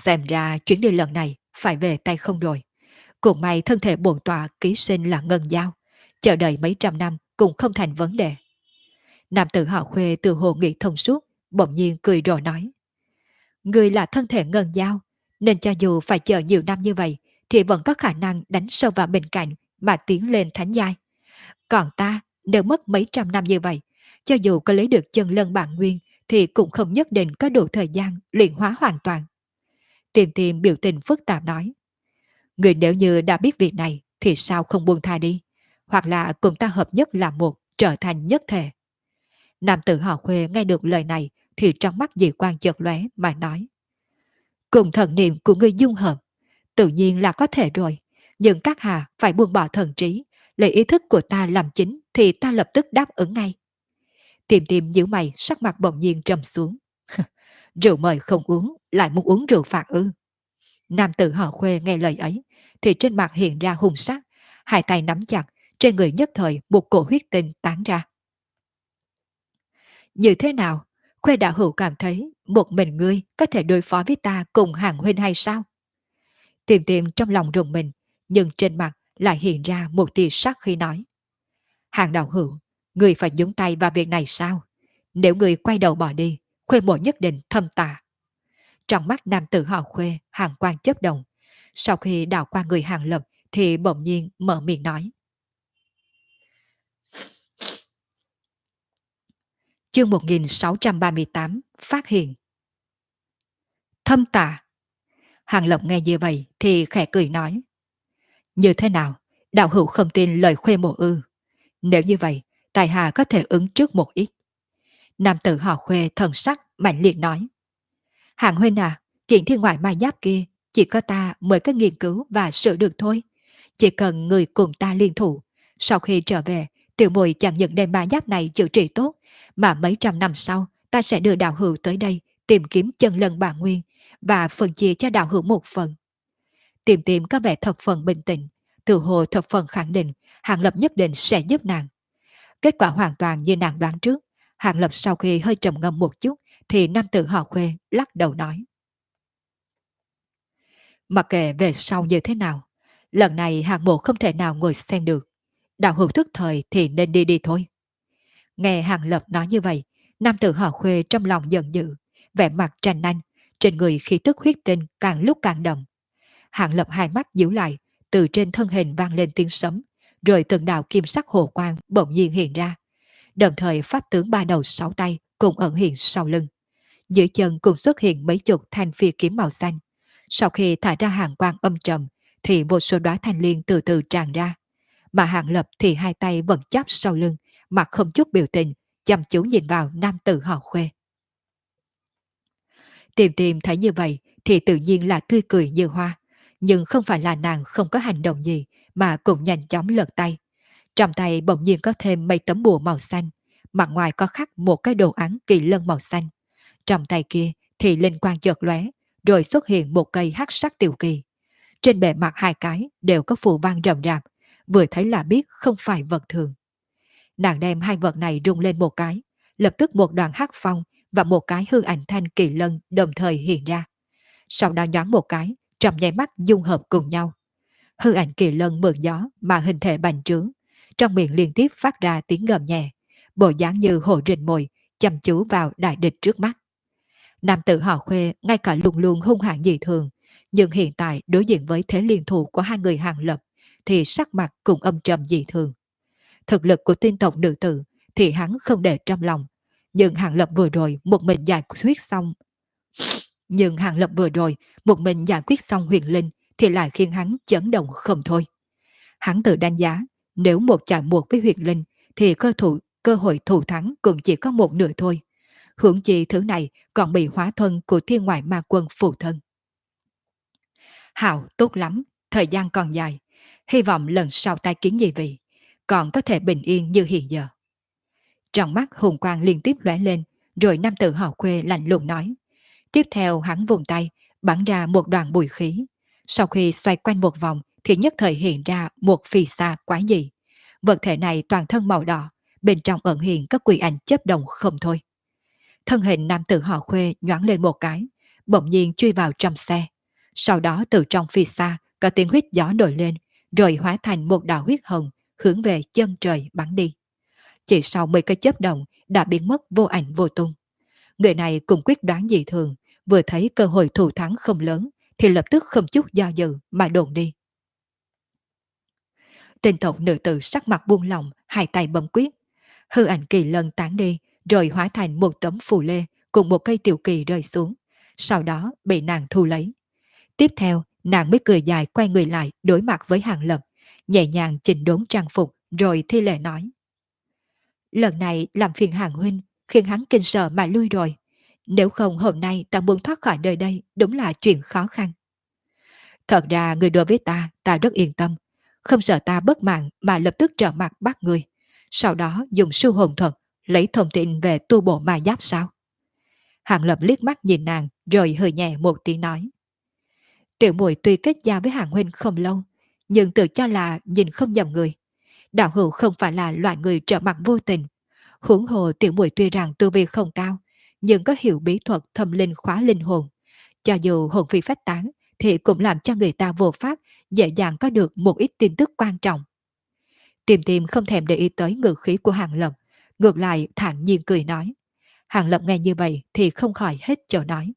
Xem ra chuyến đi lần này phải về tay không rồi. Cũng may thân thể bổn tọa ký sinh là ngân giao, chờ đợi mấy trăm năm cũng không thành vấn đề. Nam tử họ Khuê từ hồ nghĩ thông suốt, bỗng nhiên cười rồi nói. Người là thân thể ngân giao, nên cho dù phải chờ nhiều năm như vậy, thì vẫn có khả năng đánh sâu vào bên cạnh mà tiến lên thánh giai. Còn ta, nếu mất mấy trăm năm như vậy, cho dù có lấy được chân lân bản nguyên, thì cũng không nhất định có đủ thời gian luyện hóa hoàn toàn. Tìm tìm biểu tình phức tạp nói. Người nếu như đã biết việc này, thì sao không buông tha đi? Hoặc là cùng ta hợp nhất là một, trở thành nhất thể. Nam tử họ Khuê nghe được lời này, thì trong mắt dị quan chợt lóe mà nói. Cùng thần niệm của người dung hợp, tự nhiên là có thể rồi. Nhưng các hạ phải buông bỏ thần trí, lấy ý thức của ta làm chính thì ta lập tức đáp ứng ngay. Tìm tìm nhíu mày, sắc mặt bỗng nhiên trầm xuống. Rượu mời không uống, lại muốn uống rượu phạt ư? Nam tử họ Khuê nghe lời ấy, thì trên mặt hiện ra hung sắc, hai tay nắm chặt, trên người nhất thời một cổ huyết tinh tán ra. Như thế nào? Khuê đạo hữu cảm thấy một mình ngươi có thể đối phó với ta cùng hàng huynh hay sao? Tìm tìm trong lòng rùng mình, nhưng trên mặt lại hiện ra một tia sắc khi nói. Hàng đạo hữu, ngươi phải nhúng tay vào việc này sao? Nếu ngươi quay đầu bỏ đi, Khuê mộ nhất định thâm tà. Trong mắt nam tử họ Khuê, hàng quan chớp động. Sau khi đảo qua người hàng lập, thì bỗng nhiên mở miệng nói. Chương 1638, phát hiện. Thâm tà. Hàng lập nghe như vậy thì khẽ cười nói. Như thế nào? Đạo hữu không tin lời Khuê mộ ư? Nếu như vậy, tài hạ có thể ứng trước một ít. Nam tử họ Khuê thần sắc mạnh liệt nói. Hạng huynh à, kiện thiên ngoại mai giáp kia, chỉ có ta mới có nghiên cứu và sửa được thôi. Chỉ cần người cùng ta liên thủ, sau khi trở về, tiểu muội chẳng những đem ma giáp này chữa trị tốt, mà mấy trăm năm sau, ta sẽ đưa đạo hữu tới đây tìm kiếm chân lân bản nguyên và phân chia cho đạo hữu một phần. Tìm tìm có vẻ thập phần bình tĩnh, từ hồ thập phần khẳng định, Hàng Lập nhất định sẽ giúp nàng. Kết quả hoàn toàn như nàng đoán trước. Hàng Lập sau khi hơi trầm ngâm một chút, thì nam tử họ Khuê lắc đầu nói. Mặc kệ về sau như thế nào, lần này Hàng Mộ không thể nào ngồi xem được. Đạo hữu thức thời thì nên đi đi thôi. Nghe Hàng Lập nói như vậy, nam tử họ Khuê trong lòng giận dữ, vẻ mặt tranh anh, trên người khí tức huyết tinh càng lúc càng đậm. Hàng Lập hai mắt nhíu lại, từ trên thân hình vang lên tiếng sấm, rồi từng đạo kim sắc hồ quang bỗng nhiên hiện ra. Đồng thời pháp tướng ba đầu sáu tay cùng ẩn hiện sau lưng. Dưới chân cũng xuất hiện mấy chục thanh phi kiếm màu xanh. Sau khi thả ra hàng quang âm trầm, thì vô số đóa thanh liên từ từ tràn ra. Mà Hàng Lập thì hai tay vẫn chắp sau lưng, mặt không chút biểu tình, chăm chú nhìn vào nam tử họ Khuê. Tìm tìm thấy như vậy thì tự nhiên là tươi cười như hoa. Nhưng không phải là nàng không có hành động gì, mà cũng nhanh chóng lật tay. Trong tay bỗng nhiên có thêm mấy tấm bùa màu xanh, mặt ngoài có khắc một cái đồ án kỳ lân màu xanh. Trong tay kia thì linh quang chợt lóe, rồi xuất hiện một cây hắc sắc tiểu kỳ. Trên bề mặt hai cái đều có phù văn rậm rạp, vừa thấy là biết không phải vật thường. Nàng đem hai vật này rung lên một cái, lập tức một đoàn hắc phong và một cái hư ảnh thanh kỳ lân đồng thời hiện ra. Sau đó nhoáng một cái, trong nháy mắt dung hợp cùng nhau. Hư ảnh kỳ lân mượn gió mà hình thể bành trướng, trong miệng liên tiếp phát ra tiếng gầm nhẹ, bộ dáng như hồ rình mồi, chăm chú vào đại địch trước mắt. Nam tử họ Khuê ngay cả luôn luôn hung hãn dị thường, nhưng hiện tại đối diện với thế liên thủ của hai người Hàng Lập thì sắc mặt cũng âm trầm dị thường. Thực lực của tiên tộc nữ tử thì hắn không để trong lòng, nhưng Hàng Lập vừa rồi một mình giải quyết xong. Nhưng Hàng Lập vừa rồi một mình giải quyết xong huyền linh thì lại khiến hắn chấn động không thôi. Hắn tự đánh giá, nếu một chọi một với huyền linh thì cơ hội thủ thắng cũng chỉ có một nửa thôi. Hưởng chi thứ này còn bị hóa thân của thiên ngoại ma quân phụ thân. Hảo, tốt lắm, thời gian còn dài. Hy vọng lần sau tai kiến gì vị, còn có thể bình yên như hiện giờ. Trong mắt hùng quang liên tiếp lóe lên, rồi nam tử họ Khuê lạnh lùng nói. Tiếp theo hắn vùng tay, bắn ra một đoàn bùi khí. Sau khi xoay quanh một vòng thì nhất thời hiện ra một phì sa quái dị. Vật thể này toàn thân màu đỏ, bên trong ẩn hiện các quỷ ảnh chớp động không thôi. Thân hình nam tử họ Khuê nhoáng lên một cái, bỗng nhiên chui vào trong xe, Sau đó từ trong phía xa, có tiếng huyết gió nổi lên, rồi hóa thành một đạo huyết hồng, hướng về chân trời bắn đi. Chỉ sau mấy cái chớp động đã biến mất vô ảnh vô tung. Người này cũng quyết đoán dị thường, vừa thấy cơ hội thủ thắng không lớn, thì lập tức không chút do dự mà đồn đi. Tên tộc nữ tử sắc mặt buông lỏng, hai tay bấm quyết. Hư ảnh kỳ lân tán đi, rồi hóa thành một tấm phù lê cùng một cây tiểu kỳ rơi xuống. Sau đó bị nàng thu lấy. Tiếp theo, nàng mới cười dài quay người lại đối mặt với Hàng Lập, nhẹ nhàng chỉnh đốn trang phục rồi thi lễ nói. Lần này làm phiền Hàng huynh, khiến hắn kinh sợ mà lui rồi. Nếu không hôm nay ta muốn thoát khỏi nơi đây đúng là chuyện khó khăn. Thật ra người đối với ta rất yên tâm. Không sợ ta bất mạng mà lập tức trở mặt bắt người. Sau đó dùng sư hồn thuật lấy thông tin về tu bộ ma giáp sao? Hàng Lập liếc mắt nhìn nàng rồi hơi nhẹ một tiếng nói. Tiểu muội tuy kết giao với Hàng huynh không lâu, nhưng tự cho là nhìn không nhầm người. Đạo hữu không phải là loại người trở mặt vô tình. Huống hồ tiểu muội tuy rằng tu vi không cao, nhưng có hiểu bí thuật thâm linh khóa linh hồn. Cho dù hồn phi phách tán, thì cũng làm cho người ta vô pháp dễ dàng có được một ít tin tức quan trọng. Tìm tìm không thèm để ý tới ngữ khí của Hàng Lập, ngược lại thản nhiên cười nói. Hàng Lập nghe như vậy thì không khỏi hết chỗ nói.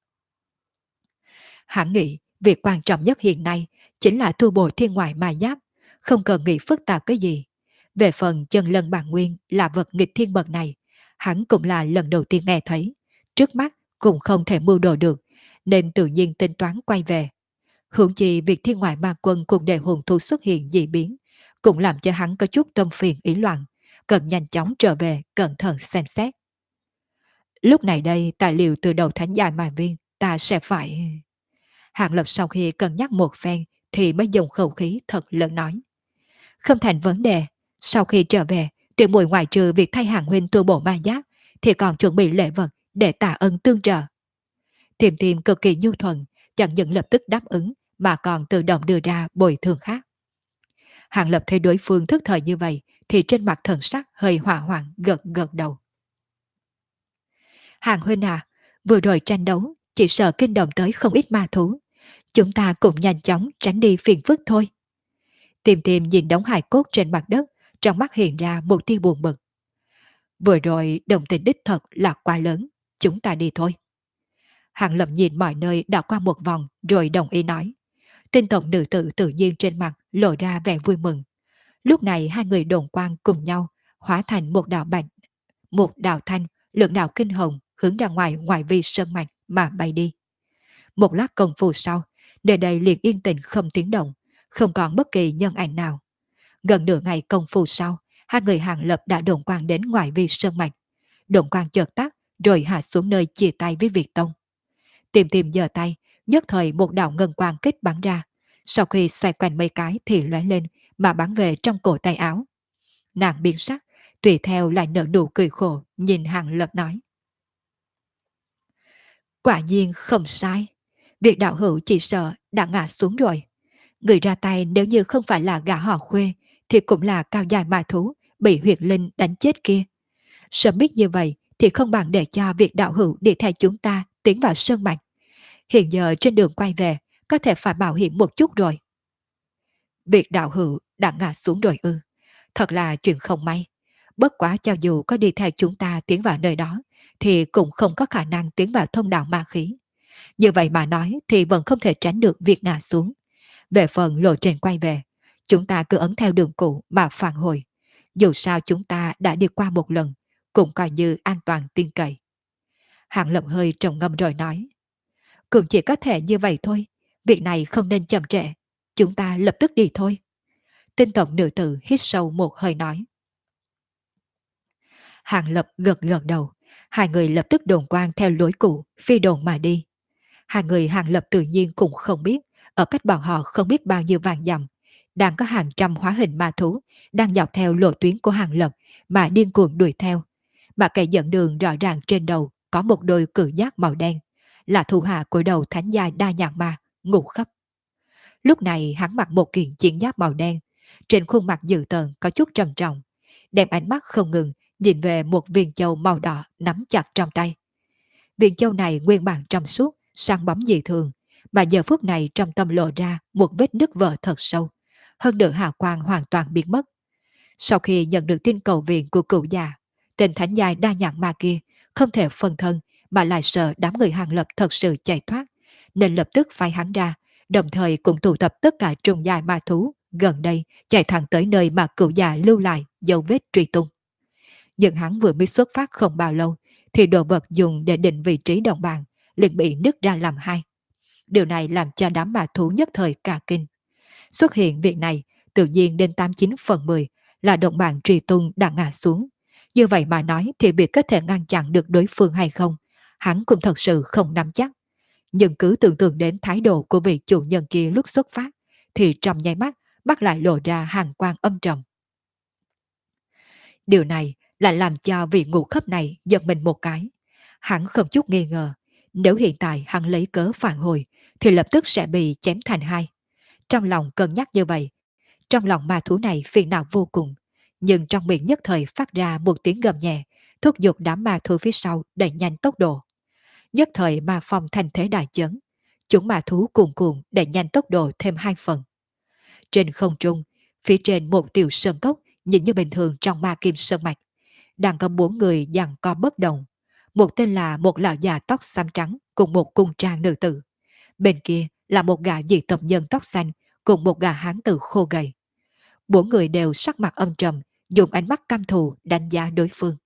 Hắn nghĩ việc quan trọng nhất hiện nay chính là thu bồi thiên ngoại ma giáp, không cần nghĩ phức tạp cái gì. Về phần chân lân bản nguyên là vật nghịch thiên bậc này, hắn cũng là lần đầu tiên nghe thấy, trước mắt cũng không thể mưu đồ được, nên tự nhiên tính toán quay về. Hưởng chi việc thiên ngoại ma quân cùng đệ hồn thú xuất hiện dị biến, cũng làm cho hắn có chút tâm phiền ý loạn, cần nhanh chóng trở về cẩn thận xem xét. Lúc này đây tài liệu từ đầu thánh giải mà viên ta sẽ phải... Hàng Lập sau khi cân nhắc một phen thì mới dùng khẩu khí thật lớn nói. Không thành vấn đề, sau khi trở về, tiểu muội ngoại trừ việc thay Hàng huynh tu bổ ma giáp, thì còn chuẩn bị lễ vật để tạ ơn tương trợ. Tiềm tiềm cực kỳ nhu thuận, chẳng những lập tức đáp ứng mà còn tự động đưa ra bồi thường khác. Hàng Lập thấy đối phương thức thời như vậy thì trên mặt thần sắc hơi hỏa hoạn gật gật đầu. Hàng huynh à, vừa rồi tranh đấu chỉ sợ kinh động tới không ít ma thú. Chúng ta cũng nhanh chóng tránh đi phiền phức thôi. Tìm tìm nhìn đống hài cốt trên mặt đất, trong mắt hiện ra một tia buồn bực. Vừa rồi đồng tình đích thật là quá lớn, chúng ta đi thôi. Hàng Lập nhìn mọi nơi đảo qua một vòng rồi đồng ý nói. Tinh tộc nữ tử tự nhiên trên mặt lộ ra vẻ vui mừng. Lúc này hai người đồn quang cùng nhau hóa thành một đạo bạch, một đạo thanh, lượng đạo kinh hồng hướng ra ngoài ngoại vi sơn mạch mà bay đi. Một lát công phu sau, nơi đây liền yên tĩnh không tiếng động, không còn bất kỳ nhân ảnh nào. Gần nửa ngày công phu sau, hai người Hàng Lập đã đồn quang đến ngoại vi sơn mạch. Đồn quang chợt tắt, rồi hạ xuống nơi chia tay với Việt Tông. Tìm tìm giơ tay, nhất thời một đạo ngân quang kích bắn ra. Sau khi xoay quanh mấy cái thì lóe lên mà bắn về trong cổ tay áo. Nàng biến sắc, tùy theo lại nở nụ cười khổ, nhìn Hàng Lập nói. Quả nhiên không sai. Việc đạo hữu chỉ sợ đã ngã xuống rồi. Người ra tay nếu như không phải là gã họ Khuê thì cũng là cao dài ma thú bị huyệt linh đánh chết kia. Sớm biết như vậy thì không bằng để cho việc đạo hữu đi theo chúng ta tiến vào sơn mạch. Hiện giờ trên đường quay về có thể phải mạo hiểm một chút rồi. Việc đạo hữu đã ngã xuống rồi ư. Thật là chuyện không may. Bất quá cho dù có đi theo chúng ta tiến vào nơi đó thì cũng không có khả năng tiến vào thông đạo ma khí. Như vậy mà nói thì vẫn không thể tránh được việc ngã xuống. Về phần lộ trình quay về, chúng ta cứ ấn theo đường cũ mà phản hồi. Dù sao chúng ta đã đi qua một lần, cũng coi như an toàn tin cậy. Hàng Lập hơi trầm ngâm rồi nói. Cũng chỉ có thể như vậy thôi, việc này không nên chậm trễ. Chúng ta lập tức đi thôi. Tinh tộc nữ tử hít sâu một hơi nói. Hàng Lập gật gật đầu, hai người lập tức đồn quang theo lối cũ, phi đồn mà đi. Hai người Hàng Lập tự nhiên cũng không biết, ở cách bọn họ không biết bao nhiêu vàng dặm, đang có hàng trăm hóa hình ma thú, đang dọc theo lộ tuyến của Hàng Lập mà điên cuồng đuổi theo. Mà kẻ dẫn đường rõ ràng trên đầu có một đôi cự giác màu đen, là thủ hạ của đầu thánh giai đa nhạc ma, Ngũ Khắp. Lúc này hắn mặc một kiện chiến giáp màu đen, trên khuôn mặt dữ tợn có chút trầm trọng, đem ánh mắt không ngừng nhìn về một viên châu màu đỏ nắm chặt trong tay. Viên châu này nguyên bản trong suốt, sáng bóng dị thường, mà giờ phút này trong tâm lộ ra một vết nứt vỡ thật sâu, hơn nữa hào quang hoàn toàn biến mất. Sau khi nhận được tin cầu viện của cựu già, tên thánh giai đa nhãn ma kia không thể phân thân mà lại sợ đám người Hàng Lập thật sự chạy thoát, nên lập tức phái hắn ra, đồng thời cũng tụ tập tất cả trùng giai ma thú gần đây chạy thẳng tới nơi mà cựu già lưu lại dấu vết truy tung. Nhưng hắn vừa mới xuất phát không bao lâu thì đồ vật dùng để định vị trí đồng bàn liền bị nứt ra làm hai. Điều này làm cho đám ma thú nhất thời cả kinh. Xuất hiện việc này tự nhiên đến 89/10 là đồng bạn truy tung đã ngã xuống. Như vậy mà nói thì việc có thể ngăn chặn được đối phương hay không, hắn cũng thật sự không nắm chắc. Nhưng cứ tưởng tượng đến thái độ của vị chủ nhân kia lúc xuất phát, thì trong nháy mắt, mắt lại lộ ra hàng quang âm trầm. Điều này lại làm cho vị ngũ khắp này giật mình một cái. Hắn không chút nghi ngờ, nếu hiện tại hắn lấy cớ phản hồi, thì lập tức sẽ bị chém thành hai. Trong lòng cân nhắc như vậy, trong lòng ma thú này phiền não vô cùng, nhưng trong miệng nhất thời phát ra một tiếng gầm nhẹ, thúc giục đám ma thú phía sau đẩy nhanh tốc độ. Nhất thời ma phong thành thế đại chấn, chúng ma thú cuồn cuộn đẩy nhanh tốc độ thêm hai phần. Trên không trung, phía trên một tiểu sơn cốc nhìn như bình thường trong ma kim sơn mạch, đang có bốn người giằng co bất động. Một tên là một lão già tóc xám trắng cùng một cung trang nữ tử. Bên kia là một gã dị tộc nhân tóc xanh cùng một gã hán tử khô gầy. Bốn người đều sắc mặt âm trầm, dùng ánh mắt căm thù đánh giá đối phương.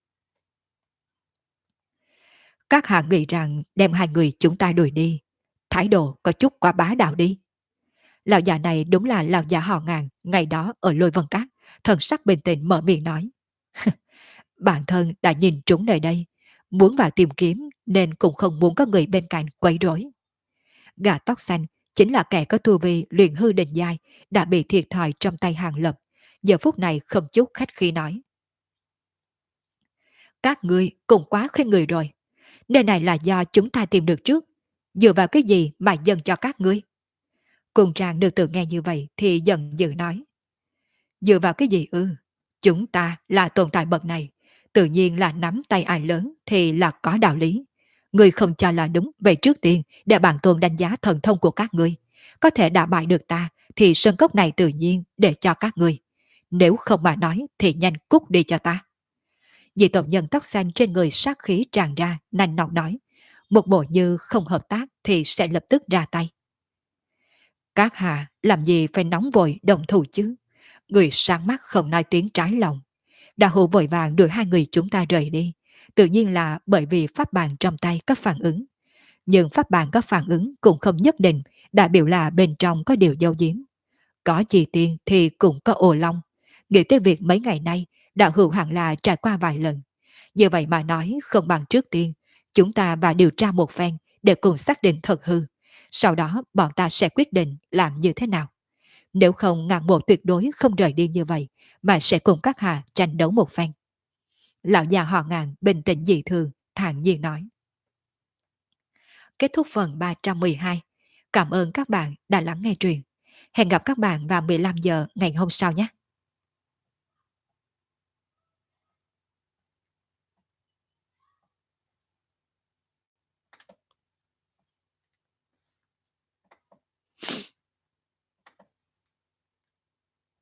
Các hạ nghĩ rằng đem hai người chúng ta đuổi đi, thái độ có chút quá bá đạo đi. Lão già này đúng là lão già họ Ngàn ngày đó ở Lôi Vân Các, thần sắc bình tĩnh mở miệng nói. Bản thân đã nhìn trúng nơi đây, muốn vào tìm kiếm nên cũng không muốn có người bên cạnh quấy rối. Gã tóc xanh chính là kẻ có tu vi luyện hư định giai đã bị thiệt thòi trong tay Hàng Lập, giờ phút này không chút khách khí nói. Các ngươi cũng quá khinh người rồi. Nơi này là do chúng ta tìm được trước. Dựa vào cái gì mà dần cho các ngươi? Cùng trang được tự nghe như vậy thì dần dữ nói. Dựa vào cái gì ư? Chúng ta là tồn tại bậc này. Tự nhiên là nắm tay ai lớn thì là có đạo lý. Ngươi không cho là đúng. Vậy trước tiên để bản tôn đánh giá thần thông của các ngươi. Có thể đả bại được ta thì sân cốc này tự nhiên để cho các ngươi. Nếu không mà nói thì nhanh cút đi cho ta. Dị tộc nhân tóc xanh trên người sát khí tràn ra, nành nọc nói. Một bộ như không hợp tác thì sẽ lập tức ra tay. Các hạ làm gì phải nóng vội đồng thủ chứ? Người sáng mắt không nói tiếng trái lòng. Đà hữu vội vàng đuổi hai người chúng ta rời đi. Tự nhiên là bởi vì pháp bàn trong tay có phản ứng. Nhưng pháp bàn có phản ứng cũng không nhất định đại biểu là bên trong có điều giấu giếm. Có chi tiền thì cũng có ồ long. Nghĩ tới việc mấy ngày nay đạo hữu hẳn là trải qua vài lần. Như vậy mà nói không bằng trước tiên, chúng ta và điều tra một phen để cùng xác định thật hư. Sau đó bọn ta sẽ quyết định làm như thế nào. Nếu không ngàn bộ tuyệt đối không rời đi như vậy, mà sẽ cùng các hạ tranh đấu một phen. Lão già họ Ngàn bình tĩnh dị thường, thản nhiên nói. Kết thúc phần 312. Cảm ơn các bạn đã lắng nghe truyện. Hẹn gặp các bạn vào 15 giờ ngày hôm sau nhé.